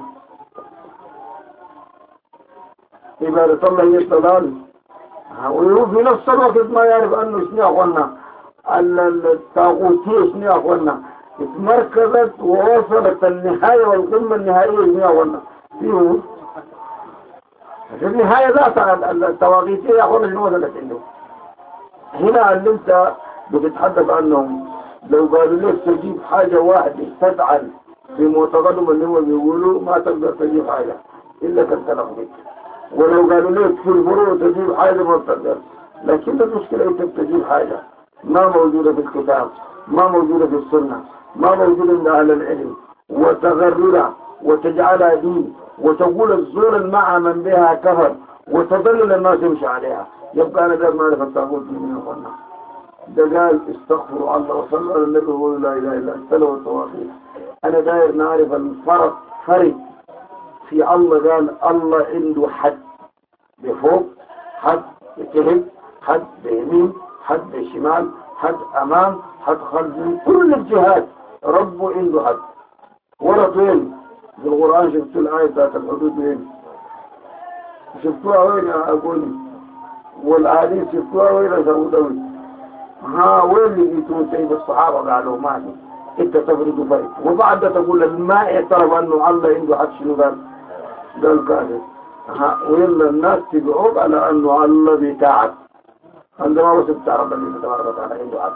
عبادة الله هي الضلال، وهو في نفس الوقت ما يعرف أنه شنو يا أخوانا الطاغوتية شنو يا أخوانا اتمركزت ووصلت النهاية والقمة النهائية شنو يا أخوانا فيه في النهاية ذات الطواغيتية يا أخوانا شنو وصلت عنده. هنا اللي انت بتتحدث عنهم لو قالوا لك تجيب حاجة واحدة تفعل في معتقدهم اللي هو بيقولوا ما تقدر تجيب حاجة إلا كنت لفظك، ولو قالوا لك في الفروع تجيب حاجة ما تقدر. لكن المشكلة انت بتجيب حاجة ما موجودة في الكتاب، ما موجودة في السنة، ما موجودة عند أهل العلم، وتغررها وتجعلها دين، وتقول الزور مع من بها كفر، وتضلل الناس يمشي عليها. يبقى أنا دار معرفة الطاغوت من أخوانا. ده قال استغفروا الله وصلوا على النبي وقولوا لا إله إلا أنت له التواصيل. أنا داير نعرف الفرق فرق في الله. قال الله عنده حد بفوق، حد بتهب، حد بيمين، حد بشمال، حد أمام، حد خلف، من كل الجهات ربه عنده حد. ولا طويل في القرآن شفتوا الآية بتاعت الحدود وين؟ شفتوها وين يا أقول؟ والأحاديث شفتوها وين يا سعودوي؟ ها وين اللي جيتوا سيد الصحابة قالوا ما دي انت تفرد فرد، وبعد تقول الماء اعترف انه الله عنده حد شنو قال؟ قال كافر. ها ويلا الناس تبعوك على انه الله بتاعك عندما وصلت تعرف ان تبارك وتعالى عنده حد.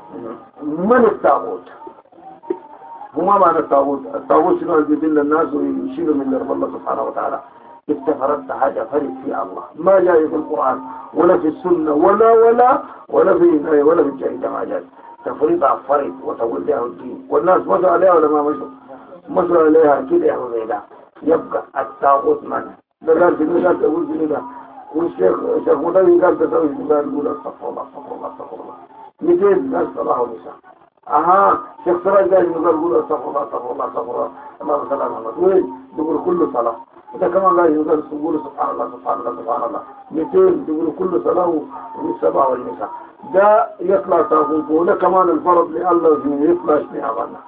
من الطاغوت؟ وما معنى الطاغوت؟ الطاغوت شنو يدل الناس ويشيلوا من رب الله سبحانه وتعالى. انت فرضت حاجة فرد في الله ما جاي في القرآن ولا في السنة ولا ولا ولا في ولا في الجاهلية ما جاي. تفريط فرد وتقول له الدين والناس مشوا عليها ولا ما مشوا؟ مشوا عليها كده يا غيدا. يبقى الطاغوت من؟ ده قال في الناس تقول في ده والشيخ شيخ مدوي قال تسوي قال يقول استغفر الله استغفر الله استغفر الله مئتين ناس صلاح ونساء. اها شيخ سراج قال يقول استغفر الله استغفر الله استغفر الله اللهم صل على محمد وين يقول كل صلاة. ده كمان قال يقول سبحان الله سبحان الله سبحان الله مئتين يقول كل صلاة والسبع والنساء. ده يطلع طاغوت وده كمان الفرض لله يطلع شنو غنى.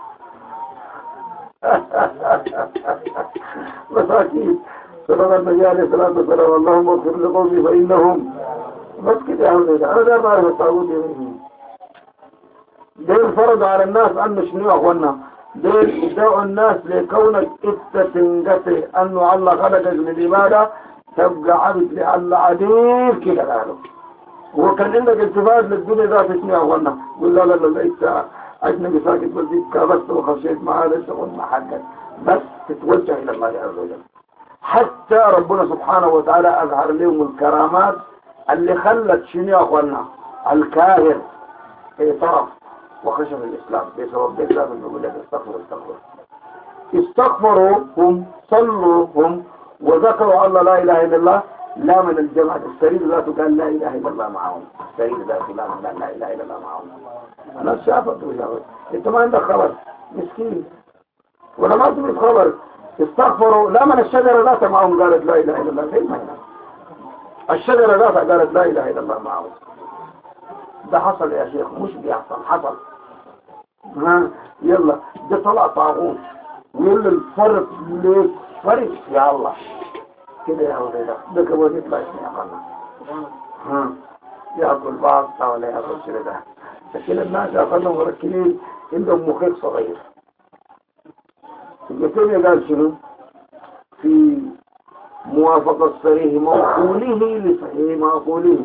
مساكين صلى النبي عليه الصلاة والسلام اللهم اغفر لقومي فإنهم بس كده يا أولاد. أنا ده ما أعرف الطاغوت يمين ديل فرض على الناس أن شنو أخوانا ديل يدعو الناس لكونك اتتنقته أنه الله خلقك للعبادة تبقى عبد لله عديل كده قالوا. وكان عندك التفات للدنيا ذات شنو أخوانا قل لا لا لا انت أجنبي ساكت بلديك كابست وخشيت مع هذا الشغل مع حقك بس تتوجه إلى الله عز وجل. حتى ربنا سبحانه وتعالى أظهر لهم الكرامات اللي خلت شنو يا أخوانا الكاهر اعترف وخشى من الإسلام بسبب الإسلام اللي بيقول لك استغفروا استغفروا استغفروا هم صلوا هم وذكروا الله لا إله إلا الله. لا من الجماعة السرير ذاته قال لا إله إلا الله معهم. السرير ذاته لا من لا إله إلا الله معهم. أنا شافت وشافت أنت ما عندك خبر مسكين ولا ما عندك خبر. استغفروا لا من الشجرة ذاتها معهم قالت لا إله إلا الله. فين ما الشجرة ذاتها قالت لا إله إلا الله معهم. ده حصل يا شيخ مش بيحصل حصل. ها يلا ده طلع طاغوت ويقول الفرق ليك فرق يا الله كده يا ولد ده كمان يطلع اسمه يا قلنا ها يأكل بعض ولا يأكل كده ده. لكن الناس يا قلنا مركبين عندهم مخيط صغير. الجسم قال شنو في موافقة صريح موقوله لصحيح معقوله.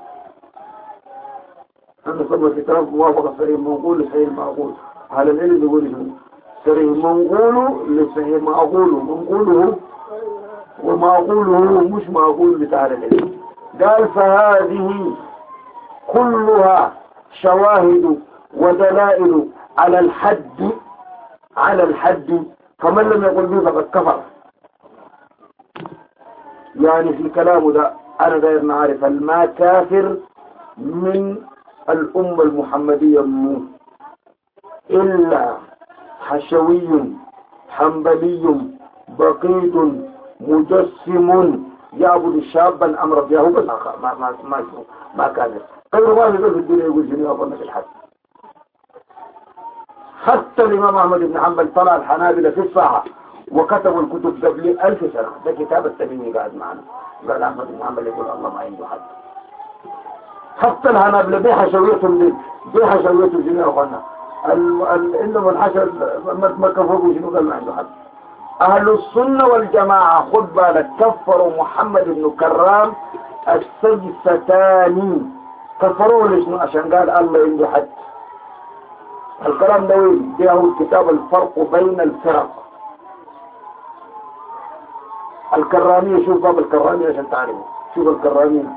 أنا سمى كتاب موافقة صريح موقول لصحيح معقول. على العلم يقول شنو صريح منقوله لصحيح معقوله منقوله ومعقوله مش معقول بتاع العلم. قال فهذه كلها شواهد ودلائل على الحد على الحد فمن لم يقل به فقد كفر. يعني في كلامه ده أنا غير نعرف الما كافر من الأمة المحمدية منه إلا حشوي حنبلي بقيت مجسم يعبد الشابا أمر فيها بس ما ما ما ما كافر. غير ما في الدنيا يقول جميع أظن في الحد. حتى الإمام أحمد بن حنبل طلع الحنابلة في الساحة وكتبوا الكتب قبل ألف سنة. ده كتاب التميمي قاعد معنا قال أحمد بن حنبل يقول الله ما عنده حد. حتى الحنابلة دي حشويتهم دي دي حشويتهم جميع أخوانا إنهم الحشر ما كفروا شنو قال ما عنده حد. أهل السنة والجماعة خد بالك كفروا محمد بن كرام السجستاني. كفروه لشنو عشان قال الله عنده حد. الكلام ده وين جاءه الكتاب الفرق بين الفرق. الكرامية شوف باب الكرامية عشان تعرفوا شوف الكرامية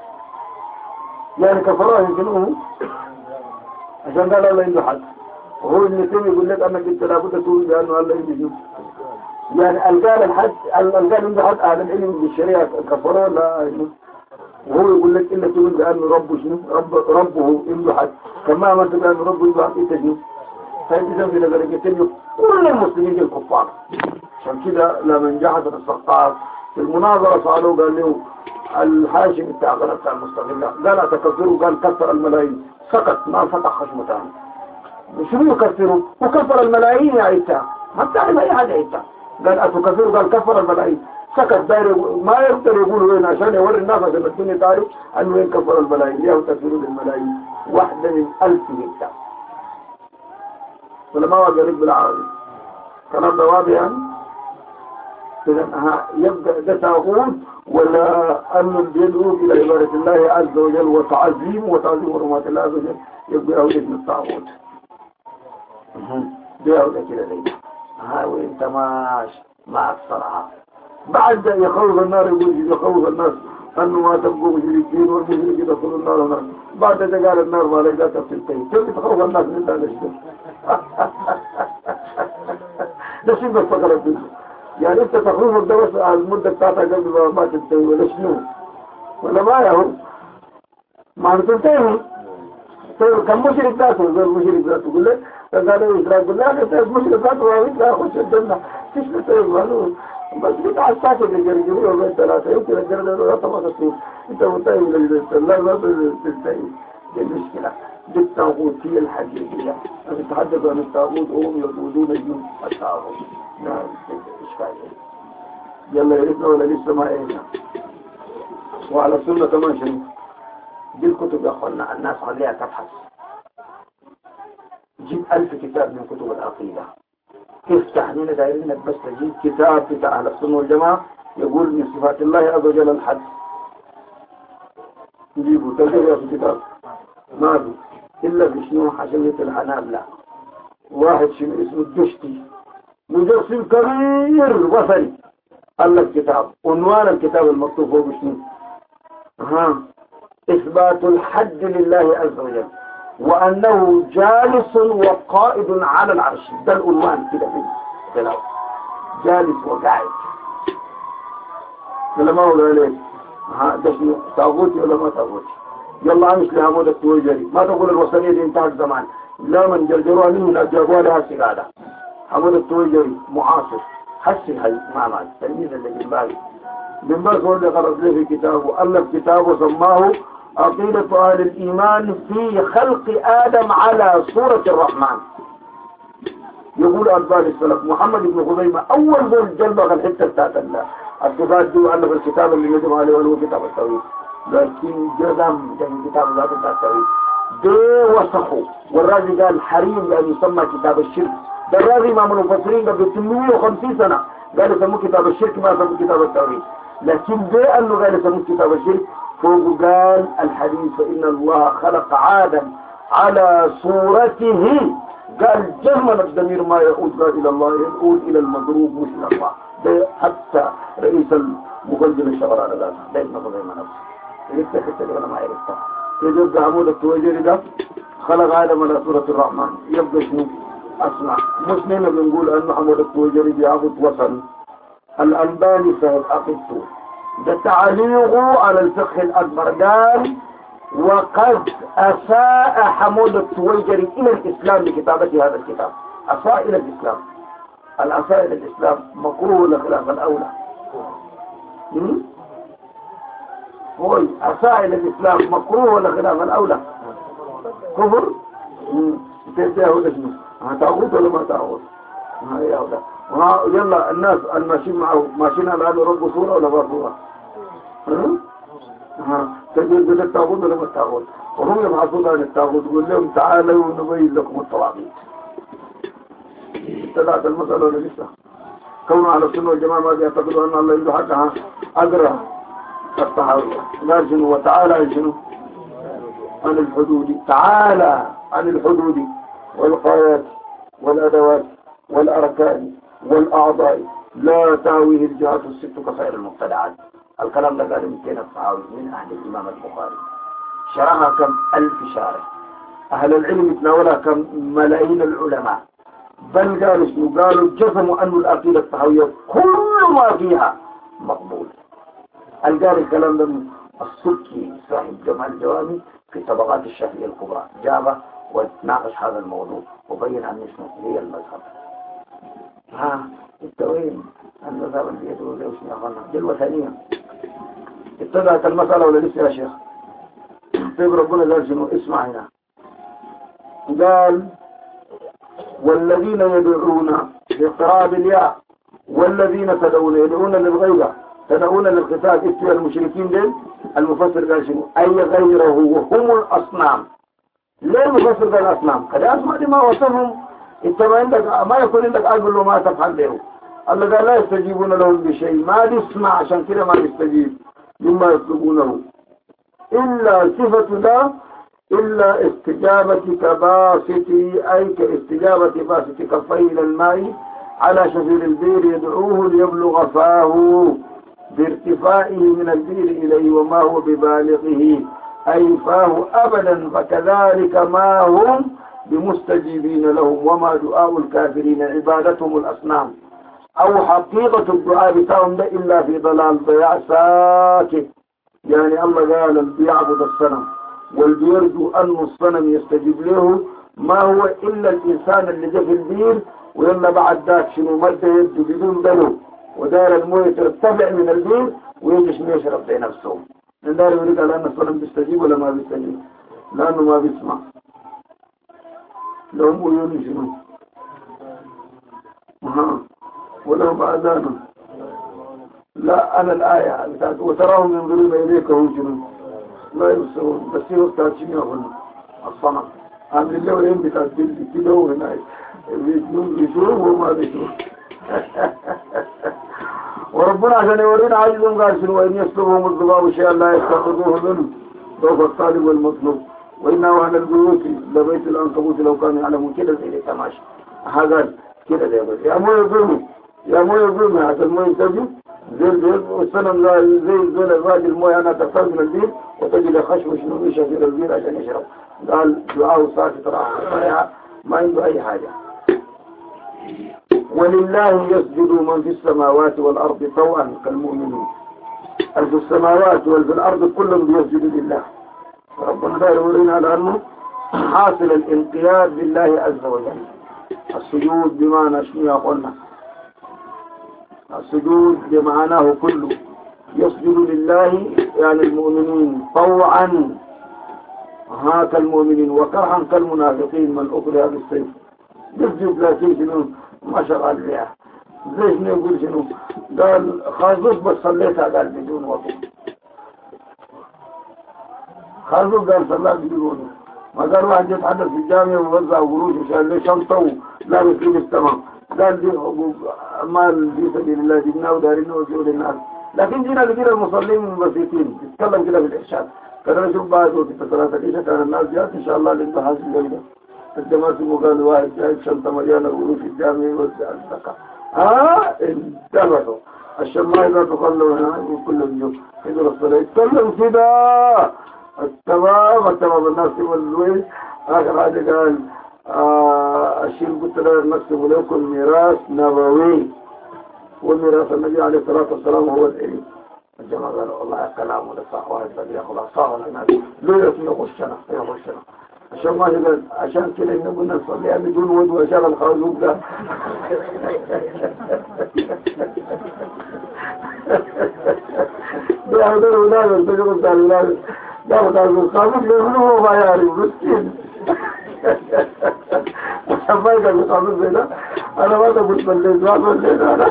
يعني كفروه شنو عشان قال الله عنده حد. وهو ابن تيمية يقول لك انك انت لابد تقول بانه الله عنده شنو يعني القال الحد القال عنده حد اهل العلم بالشريعة كفروه لا. وهو يقول لك إلا تقول بأنه ربه شنو رب ربه عنده حد كما ما تقول بأنه ربه عنده حد إنت شنو. فإذا في درجتين كل المسلمين الكفار. عشان كده لما جحد السقاط في المناظرة سألوه قال له الحاشم بتاع قناة بتاع المستقلة قال أتكفروا قال كفر الملايين سقط ما فتح خشمتان. شنو يكفروا وكفر الملايين يا عيسى ما بتعرف أي حاجة عيسى. قال أتكفروا قال كفر الملايين سكت داير ما يقدر يقول وين عشان يوري الناس عشان الدنيا تعرف انه وين كفر الملايين. ليه تكفيرون الملايين واحدة من ألف هكتار ولا ما واجه لك بالعربي كلام ده واضح يعني. إذا يبقى ده تاغوت ولا أن يدعو إلى عبادة الله عز وجل وتعظيم وتعظيم حرمات الله عز وجل يبقى أولاد من الطاغوت. ده أولاد كده ليه ها وانت ماش ما أكثرها. بعد يخوف النار يقول يخوف الناس أنه ما تبقوا مشركين والمشركين يدخلوا النار النار. بعد ذلك قال النار ما لك لا تفتنتين. كيف تخوف الناس من هذا الشيء؟ ده شيء بس فقط الدنيا. يعني انت تخوفك ده بس على المدة بتاعتها قبل ما تنتهي ولا شنو؟ ولا ما يهو؟ ما تنتهي. كم مشرك ذاته غير مشرك ذاته يقول لك قال له إسرائيل يقول لا أنت مشرك ذاته وأنت لا أخش الجنة. كيف نتعلم؟ بس بتاع الساعة اللي جرجروا وبين ثلاثة يمكن الجنة لا طبعا تصير. انت منتهي من الجنة لا لا تنتهي. دي المشكلة. دي الطاغوتية الحقيقية. نتحدث عن الطاغوت وهم يعبدون الجن الطاغوت. نعم إشكالية. يلا يا ريتنا ولا لسه ما إينا. وعلى السنة كمان شريف. دي الكتب يا أخوانا الناس عليها تبحث. جيب ألف كتاب من كتب العقيدة. كيف تحنين دايرينك بس تجيب كتاب بتاع أهل السنة والجماعة يقول من صفات الله عز وجل الحد. نجيبه تجيبه في كتاب. ما في إلا بشنو حشية الحنابلة. واحد شنو اسمه الدشتي مجسم كبير وثني. قال لك كتاب عنوان الكتاب المكتوب هو بشنو؟ ها إثبات الحد لله عز وجل وأنه جالس وقائد على العرش. ده العنوان كده كده جالس وقاعد. لما هو قال ها ده شنو طاغوتي ولا ما طاغوتي؟ يلا امش لهمود التويجري ما تقول الوثنية دي انتهت زمان. لا من جرجروها منه جابوها لها سقادة. حمود التويجري معاصر حسن هاي ما مات تلميذ اللي جنبالي بن باز هو اللي غرض له في كتابه. ألف كتابه سماه عقيدة أهل الإيمان في خلق آدم على صورة الرحمن. يقول أرباب السلف محمد بن خزيمة أول ذو جلبغ الحتة بتاعت الله الصفات دي وألف الكتاب اللي يجب عليه وهو كتاب التوحيد. لكن جزم كان كتاب ذات التوحيد ده وصفه. والرازي قال حريم أن يسمى كتاب الشرك. ده الرازي إمام المفسرين قبل ثمانمائة وخمسين سنة قال يسموه كتاب الشرك ما يسموه كتاب التوحيد. لكن ده أنه قال يسموه كتاب الشرك فوق قال الحديث فإن الله خلق آدم على صورته. قال جمل الضمير ما يعود إلى الله يعود إلى المضروب مش إلى الله. ده حتى رئيس المخرجين الشغل على ذلك ده ابن خزيمة نفسه يكتب حتى لغنا ما يرفع يجب عمود التوجيري ده خلق آدم على صورة الرحمن. يبقى شنو أسمع مش نينا بنقول أنه عمود التوجيري بيعبد وطن. الألباني فهد أقصته ده تعليقه على الفقه الأكبر قال وقد أساء حمود التويجري إلى الإسلام بكتابة هذا الكتاب. أساء إلى الإسلام. الأساء إلى الإسلام مكروه لخلاف الأولى. هو أساء إلى الإسلام مكروه لخلاف الأولى. كفر تنتهي هو ده شنو هتعود ولا ما تعود؟ يلا الناس الماشيين معه ماشيين على هذا رب صورة ولا ما صورة؟ ها تجد بدك التاغوت ولا ما التاغوت؟ وهم يبحثون عن التاغوت يقول لهم تعالوا نبين لكم الطواغيت. ابتدأت المسألة ولا لسه؟ كون على السنة والجماعة ما يعتقدوا أن الله عنده حقها أقرأ الطحاوية. قال شنو وتعالى شنو؟ عن الحدود. تعالى عن الحدود والغايات والأدوات والأركان والأعضاء لا تاويه الجهات الست كسائر المبتدعات. الكلام ده قال مئتين الصحابي من أهل الإمام البخاري شرحها كم ألف شارح. أهل العلم يتناولها كم ملايين العلماء. بل قالوا شنو قالوا جزموا أن العقيدة الطحاوية كل ما فيها مقبول. قال الكلام ده السبكي صاحب جمع الجوامي في طبقات الشافعية الكبرى جابه وناقش هذا الموضوع وبين أن شنو هي المذهب. ها انت وين المذهب اللي يدعو له شنو يا دي الوثنية. ابتدأت المسألة ولا لسه يا شيخ؟ طيب ربنا قال شنو اسمع هنا قال والذين يدعون في اقتراب الياء والذين تدعون يدعون للغيرة تدعون للختاب اتوا المشركين دين. المفسر قال شنو أي غيره وهم الأصنام. ليه المفسر قال أصنام؟ قد أسمع دي ما وصفهم انت ما عندك ما يكون عندك قلب له ما تفعل له الله قال لا يستجيبون لهم بشيء، ما بيسمع عشان كده ما بيستجيب مما يطلبونه إلا صفة لا إلا استجابة كباسط، أي كاستجابة باسط كفيه إلى الماء على شفير البير يدعوه ليبلغ فاه بارتفاعه من البير إليه وما هو ببالغه أي فاه أبدا، فكذلك ما هم بمستجيبين لهم وما دعاء الكافرين عبادتهم الأصنام أو حقيقة الدعاء بتاعهم ده إلا في ضلال ضياع ساكت. يعني الله قال اللي بيعبد الصنم واللي يرجو أن الصنم يستجيب له ما هو إلا الإنسان اللي جاء في البير ويلا بعد ذاك شنو مد يده بدون دلو ودار المويه ترتفع من البير ويجي شنو يشرب زي نفسه. من دار يريد على أن الصنم بيستجيب ولا ما بيستجيب؟ لأنه ما بيسمع. لهم عيون شنو؟ ها ولهم آذان. لا أنا الآية بتاعت وتراهم ينظرون إليك هم شنو؟ لا يبصرون بس هي بتاعت شنو يقولون؟ الصنم. عامل الله وين بتاعت جلد كده وهنا بيشوف وما بيشوف. وربنا عشان يورينا عاجزهم قال شنو وإن يسلبهم الذباب شيئا لا يستنقذوه منه ضعف الطالب والمطلوب وإن أهل البيوت لبيت العنكبوت لو كانوا يعلمون كده زي التماشي. هذا كده زي يقول يا مو يظلموا يا مو يظلموا حتى المو ينتجوا زي زي والسنم زي زي الراجل المويه أنا تختار من البير وتجد خشم شنو مشى في البير عشان يشرب. قال دعاء ساكت راح ما عنده أي حاجة. ولله يسجد من في السماوات والأرض طوعا كالمؤمنين. في السماوات وفي الأرض كلهم بيسجدوا لله. ربنا داير يورينا على أنه حاصل الانقياد لله عز وجل. السجود بمعنى شنو يا قلنا؟ السجود بمعناه كله يسجد لله يعني المؤمنين طوعا ها كالمؤمنين وكرها كالمنافقين من أكره بالسيف. يسجد لكن شنو ما شغال بها زي شنو يقول شنو قال خازوق بس صليتها قال بدون وضوء. خازوق قال صلاة بدون وضوء. ما قال واحد يتحدث في الجامعة ووزع قروش وشال ليه شنطه لا يسلم التمام قال دي مال في سبيل الله جبناه ودارينه وجود الناس. لكن جينا لقينا المصلين البسيطين تتكلم كده بالإرشاد كده نشوف بعض وقت ثلاثة ليش كان الناس جات إن شاء الله لنبقى حاسب جيدة. الجماعة وقال واحد جايب شنطة مليانة قروش في الجامعة يوزع الزكاة. ها انتبهوا الشماء إذا تخلوا هنا وكلهم جو يقول الصلاة يتكلم كده التمام التمام الناس والوين آخر حاجة قال آه الشيء قلت له نكتب لكم ميراث نبوي والميراث النبي عليه الصلاة والسلام هو العلم. الجماعة قالوا والله كلامه لصح واحد بدي ياخذ صار لنا لو يخشنا يخشنا عشان ما يقول عشان كده نقول نصليها بدون وضوء عشان الخازوق ده. ده هذا ولا ده يقول ده لا ده ده الخازوق يقولوا ما يعرف مسكين. عشان ما يقول الخازوق ده أنا ما تقول صليت ما صليت أنا.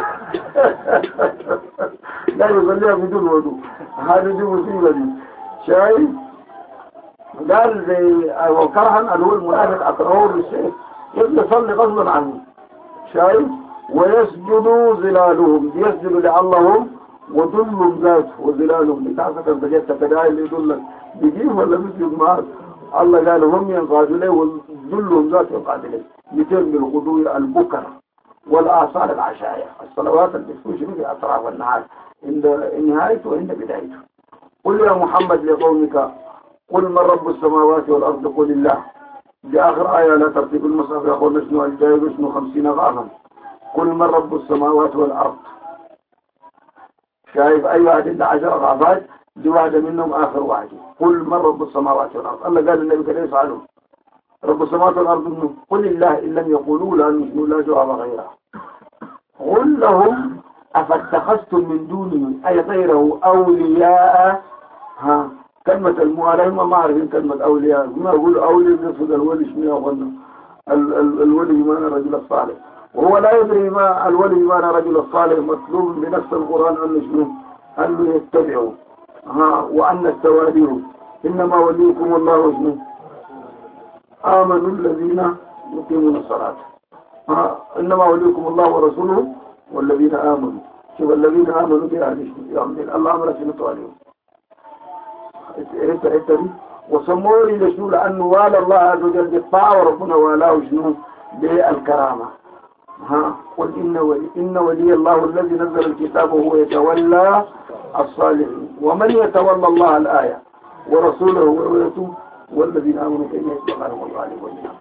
لا يصليها بدون وضوء هذه دي مصيبة دي شايف. قال زي وكرها اللي هو المنافق أكرهه بالشيء يصلي غصبا عنه شايف. ويسجدوا ظلالهم يسجدوا لعلهم وظلهم ذاته وظلالهم بتعرفك البجات تدعي اللي يدلك بيجيب ولا بيسجد معك. الله قال هم ينقادوا له وظلهم ذاته ينقاد له مئتين بالغدو البكر والآصال العشاية الصلوات اللي بتكون في أطراف النهار عند نهايته وعند بدايته. قل يا محمد لقومك قل من رب السماوات والأرض قل الله. دي آخر آية لا ترتيب المصحف يقول شنو الجايب شنو خمسين غاما. قل من رب السماوات والأرض. شايف أي واحد عنده عشر غافات دي واحدة منهم آخر واحد. قل من رب السماوات والأرض. الله قال النبي كده يفعلوا رب السماوات والأرض منه. قل الله إن لم يقولوا لأنه لا جواب غيره. قل لهم أفاتخذتم من دونه أي غيره أولياء. ها كلمة المؤالمة ما أعرفين كلمة أولياء ما أقول أولياء نفذ الولي شمية أظن الولي بمعنى رجل الصالح وهو لا يدري ما الولي بمعنى رجل الصالح مطلوب بنفس القرآن أنه شنو أنه يتبعوا ها وأن التواليه إنما وليكم الله شنو آمنوا الذين يقيمون الصلاة ها إنما وليكم الله ورسوله والذين آمنوا. شوف الذين آمنوا دي يعني يعني الله أمر شنو عليهم. انت انت دي وسموه لي شنو لأنه والى الله عز وجل بالطاعة وربنا والاه شنو بالكرامة. ها قل إن ولي إن ولي الله الذي نزل الكتاب وهو يتولى الصالحين ومن يتولى الله الآية ورسوله ويتوب والذين آمنوا فإن يتبعهم الله عليه.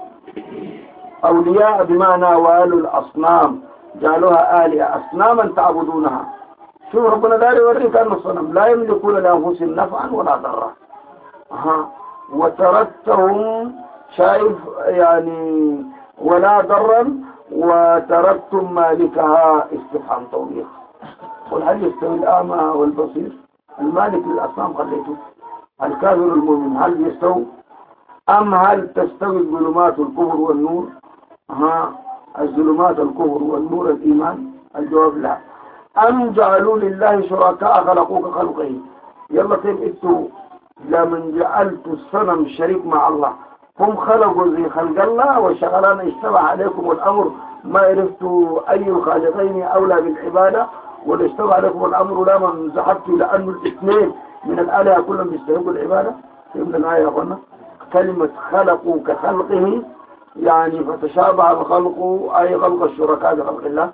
أولياء بمعنى والوا الأصنام جعلوها آلهة أصناما تعبدونها. شوف ربنا داري يوريك أن الصنم لا يملكون لأنفسهم نفعا ولا ضرا. ها وتركتهم شايف يعني ولا ضرا وتركتم مالكها استفهام توبيخ. قل هل يستوي الأعمى والبصير؟ المالك للأصنام خليته. الكافر المؤمن هل يستوي؟ أم هل تستوي الظلمات الكفر والنور؟ ها الظلمات الكفر والنور الإيمان؟ الجواب لا. أم جعلوا لله شركاء خلقوا كخلقه. يلا طيب انتوا لمن جعلتوا الصنم شريك مع الله هم خلقوا زي خلق الله وشغلنا اشتبه عليكم الأمر ما عرفتوا أي الخالقين أولى بالعبادة ولا اشتبه عليكم الأمر لا من زحفتوا لأنه الاثنين من الآلهة كلهم يستحقوا العبادة. فهمنا الآية يا أخوانا؟ كلمة خلقوا كخلقه يعني فتشابه الخلق أي خلق الشركاء بخلق الله.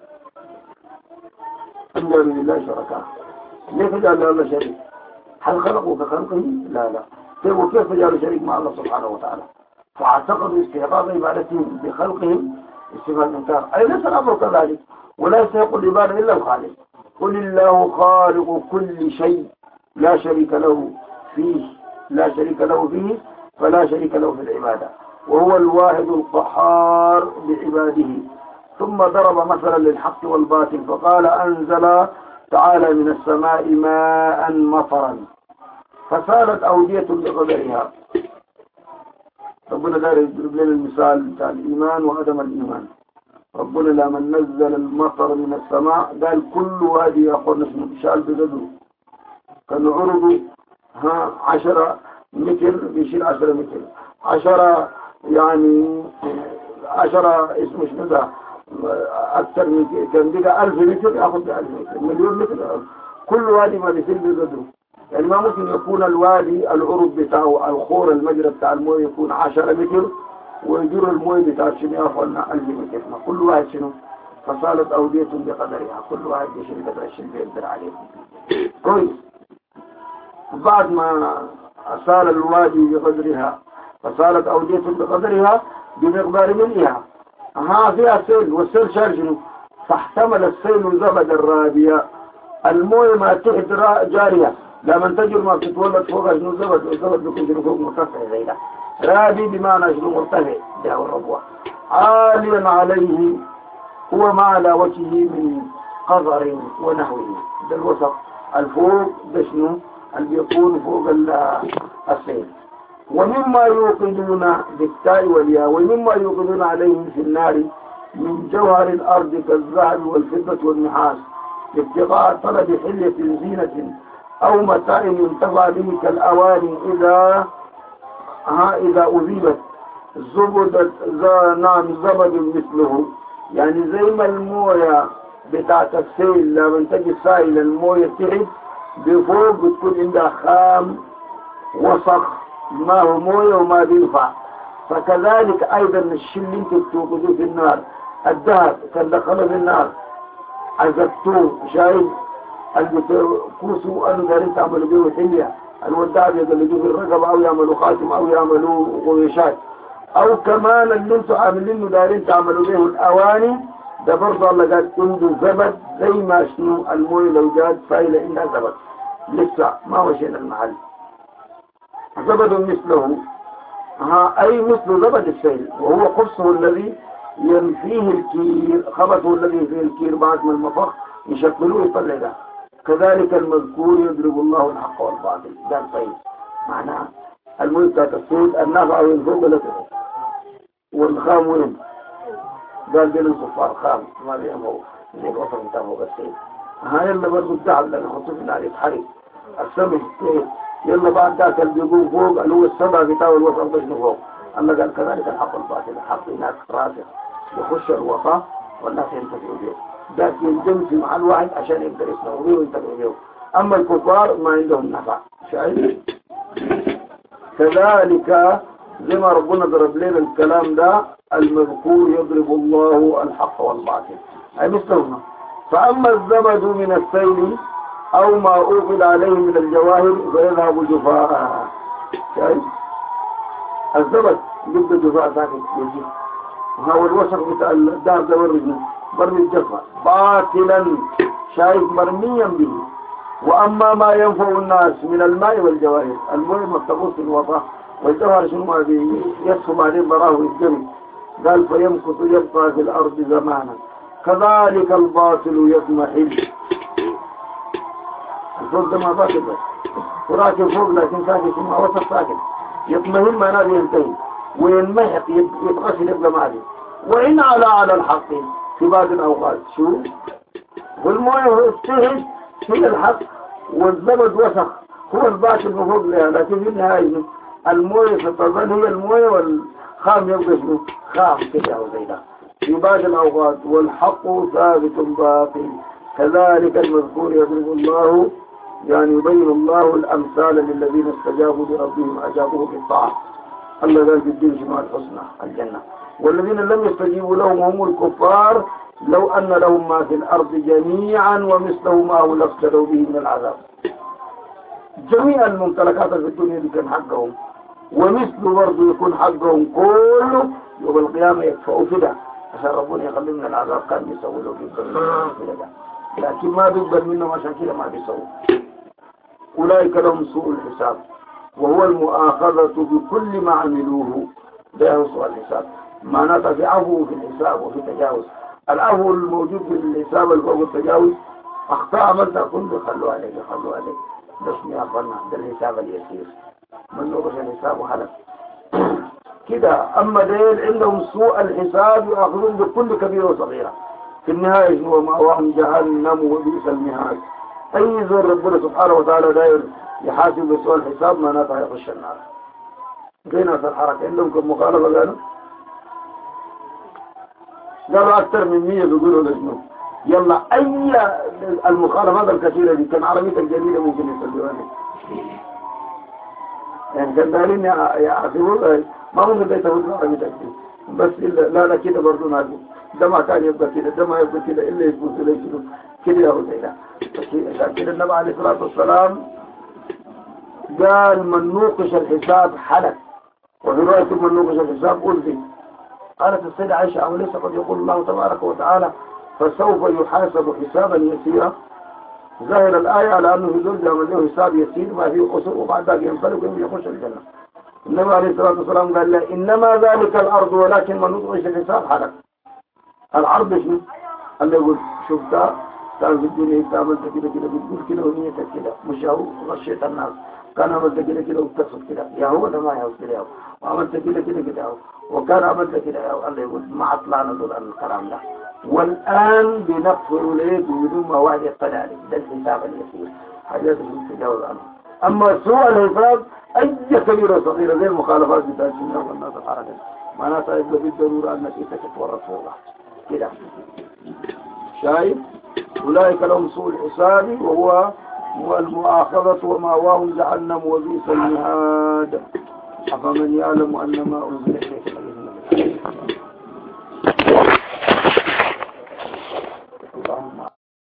أن جعلوا لله شركاء ليه جعلوا الله شريك؟ هل خلقوا كخلقه؟ لا لا. كيف وكيف جعلوا شريك مع الله سبحانه وتعالى؟ فاعتقدوا استحقاق عبادتهم بخلقهم استفهام الإنكار. أي ليس الأمر كذلك ولا يستحق العبادة إلا الخالق. قل الله خالق كل شيء لا شريك له فيه لا شريك له فيه فلا شريك له في العبادة وهو الواحد القهار بعباده. ثم ضرب مثلا للحق والباطل فقال أنزل تعالى من السماء ماء مطرا فسالت أودية بقدرها. ربنا دار يضرب لنا المثال بتاع الإيمان وعدم الإيمان. ربنا لما نزل المطر من السماء قال كل وادي يقول اسمه شال بقدره. كانوا عرضوا ها عشرة متر بيشيل عشرة متر عشرة يعني عشرة اسمه شنو ده أكثر من كان بقى ألف متر يأخذ ألف متر مليون متر كل وادي ما بيصير بقدره. يعني ما ممكن يكون الوادي العرض بتاعه الخور المجرى بتاع المويه يكون عشرة متر ويجر المويه بتاع شنو ياخذنا ألف متر. ما كل واحد شنو فصارت أودية بقدرها كل واحد يشيل قدر الشيء بيقدر عليه. كويس. بعد ما صار الوادي بقدرها فصارت أودية بقدرها بمقدار ملئها. ها فيها سيل والسيل شال شنو فاحتمل السيل زبد الرابية. المويه ما تحت جارية لما تجر ما بتتولد فوق شنو زبد والزبد بيكون شنو فوق مرتفع زي ده. رابي بمعنى شنو مرتفع ده الربوة عاليا عليه هو ما على وجهه من قذر ونحوه. ده الوسط الفوق ده شنو اللي بيكون فوق السيل. ومما يوقدون بالتاء والياء ومما يوقدون عليه في النار من جوهر الأرض كالذهب والفضة والنحاس ابتغاء طلب حلية زينة أو متاع ينتفع به كالأواني إذا ها إذا أذيبت زبدت نعم زبد مثله. يعني زي ما الموية بتاعت السيل لما تجي سائل الموية تحت بفوق بتكون عندها خام وسخ ما هو موية وما بينفع. فكذلك أيضا الشيء اللي انت بتوقدوه في النار الذهب كان دخله في النار عزبتوه شايف الكوسو أنه دارين تعملوا بيه حلية الوداع يقلدوه في الرقبة أو يعملوا خاتم أو يعملوا غويشات أو كمان اللي انتوا عاملينه دارين تعملوا بيه الأواني ده برضه الله قال عنده زبد زي ما شنو المويه لو جات سايلة عندها زبد لسه ما مشينا المحل. زبد مثله ها أي مثل زبد السيل وهو قرصه الذي ينفيه الكير خبطه الذي فيه الكير بعد ما المفخ يشكلوه يطلع ده. كذلك المذكور يضرب الله الحق والباطل. ده طيب معناه المهم بتاعت السود النافع وين فوق ولا تحت والخام وين قال بين الصفار خام ما بيهمه زي الوصف بتاع فوق السيد. ها يلا برضه الدعم لنا خطوط النار يتحرك السمح يلا بعد ذاك اللي بيقوم فوق اللي هو السبع بتاع الوصف بجنه فوق. الله قال كذلك الحق والباطل. الحق هناك راسخ يخش الوفاء والناس ينتفعوا به. ذاك ينجمس مع الواحد عشان يقدر يستوعبه وينتبه له. أما الكفار ما عندهم نفع. شايف؟ كذلك زي ما ربنا ضرب لنا الكلام ده المذكور يضرب الله الحق والباطل أي مثلهما. فأما الزبد من السيل أو ما أوقد عليه من الجواهر فيذهب جفاء. شايف؟ الزبد ضد جفاء ساكت يجي، وهو الوسخ بتاع الدار ده ورجنا برمي الجفا باطلا، شايف؟ مرميا به. وأما ما ينفع الناس من الماء والجواهر، الماء مكتبوس الوطا والجواهر شنو ما يسخب عليه براه ويتجمد، قال فيمكث يبقى في الأرض زمانا كذلك الباطل يضمحل. الفوق ده ما باطل بس وراكب فوق لكن ساكت ما وسط ساكت، يطمئن معناه ينتهي وينمحق يتغسل يبقى مالي. وإن على على الحق في بعض الأوقات شو والمويه السهل هي الحق والزبد وسخ هو الباطل من فوق لها، لكن في النهاية المويه ستظل هي المويه والخام يبقى شنو خام كده أو زي ده في بعض الأوقات، والحق ثابت باقي. كذلك المذكور يضرب الله يعني يبين الله الأمثال للذين استجابوا لربهم أجابوه بالطاعة. الله قال في الدين شمال الحسنى الجنة، والذين لم يستجيبوا لهم هم الكفار لو أن لهم ما في الأرض جميعا ومثله معه لافتدوا به من العذاب. جميع الممتلكات في الدنيا دي كان حقهم ومثله برضه يكون حقهم كله يوم القيامة يكفأوا فدا عشان ربنا يخلي من العذاب. كان بيسوي له كده لكن ما بيقبل منهم عشان كده ما بيسوي. أولئك لهم سوء الحساب وهو المؤاخذة بكل ما عملوه. ده هو سوء الحساب، معناته في عفو في الحساب وفي تجاوز. العفو الموجود في الحساب الفوق التجاوز أخطاء عملتها كله خلوا عليك خلوا عليك بس يا أخوانا ده الحساب اليسير من نقص الحساب وحلق كده. أما ديل عندهم سوء الحساب يأخذون بكل كبيرة وصغيرة في النهاية هو مأواهم جهنم وبئس المهاد. أي زور ربنا سبحانه وتعالى داير يحاسب بسوء الحساب ما نطع يخش النار. قينا في الحركة عندهم كم مخالفة قالوا قالوا أكثر من مية بيقولوا لجنوب. يلا أي المخالفات الكثيرة دي كان عربية الجميلة ممكن يسلوها يعني كان دارين يعاقبوا ما ممكن يتفضل عربية الجميلة بس إلا لا لا كده برضو نادي ده ما كان يبقى كده ده ما يبقى كده إلا يفوز إليه كده يا هدينا. عشان كده النبي عليه الصلاة والسلام قال من نوقش الحساب حلق، وفي رواية من نوقش الحساب ألزم. قالت السيدة عائشة أو ليس قد يقول الله تبارك وتعالى فسوف يحاسب حسابا يسيرا، ظاهر الآية على أنه يدل من له حساب يسير ما فيه قصر وبعد ذلك ينطلق ويخش الجنة. النبي عليه الصلاة والسلام قال لا إنما ذلك الأرض ولكن من نوقش الحساب حلق. العرض شنو؟ اللي يقول شفتها كان في الدنيا تعمل كده كده بتقول كده ونيتك كده مش هو غشيت الناس كان عملت كده كده وبتصل كده يا هو ده ما هو كده هو وعملت كده كده كده هو وكان عملت كده هو. الله يقول ما أطلعنا دول الكلام ده والآن بنغفر ليه بدون ما واحد يطلع عليك. ده الحساب اليسير حاجات اللي تتجاوز عنه. أما سوء الحساب أي كبيرة صغيرة زي المخالفات بتاعت الناس والناس الحركة معناتها يبقى بالضرورة أنك إنت تتورط فوقها كده. شايف؟ أولئك لهم سوء الحساب وهو المؤاخذة ومأواهم جهنم وبئس المهاد. أفمن يعلم أن ما أنزل إليك من الحق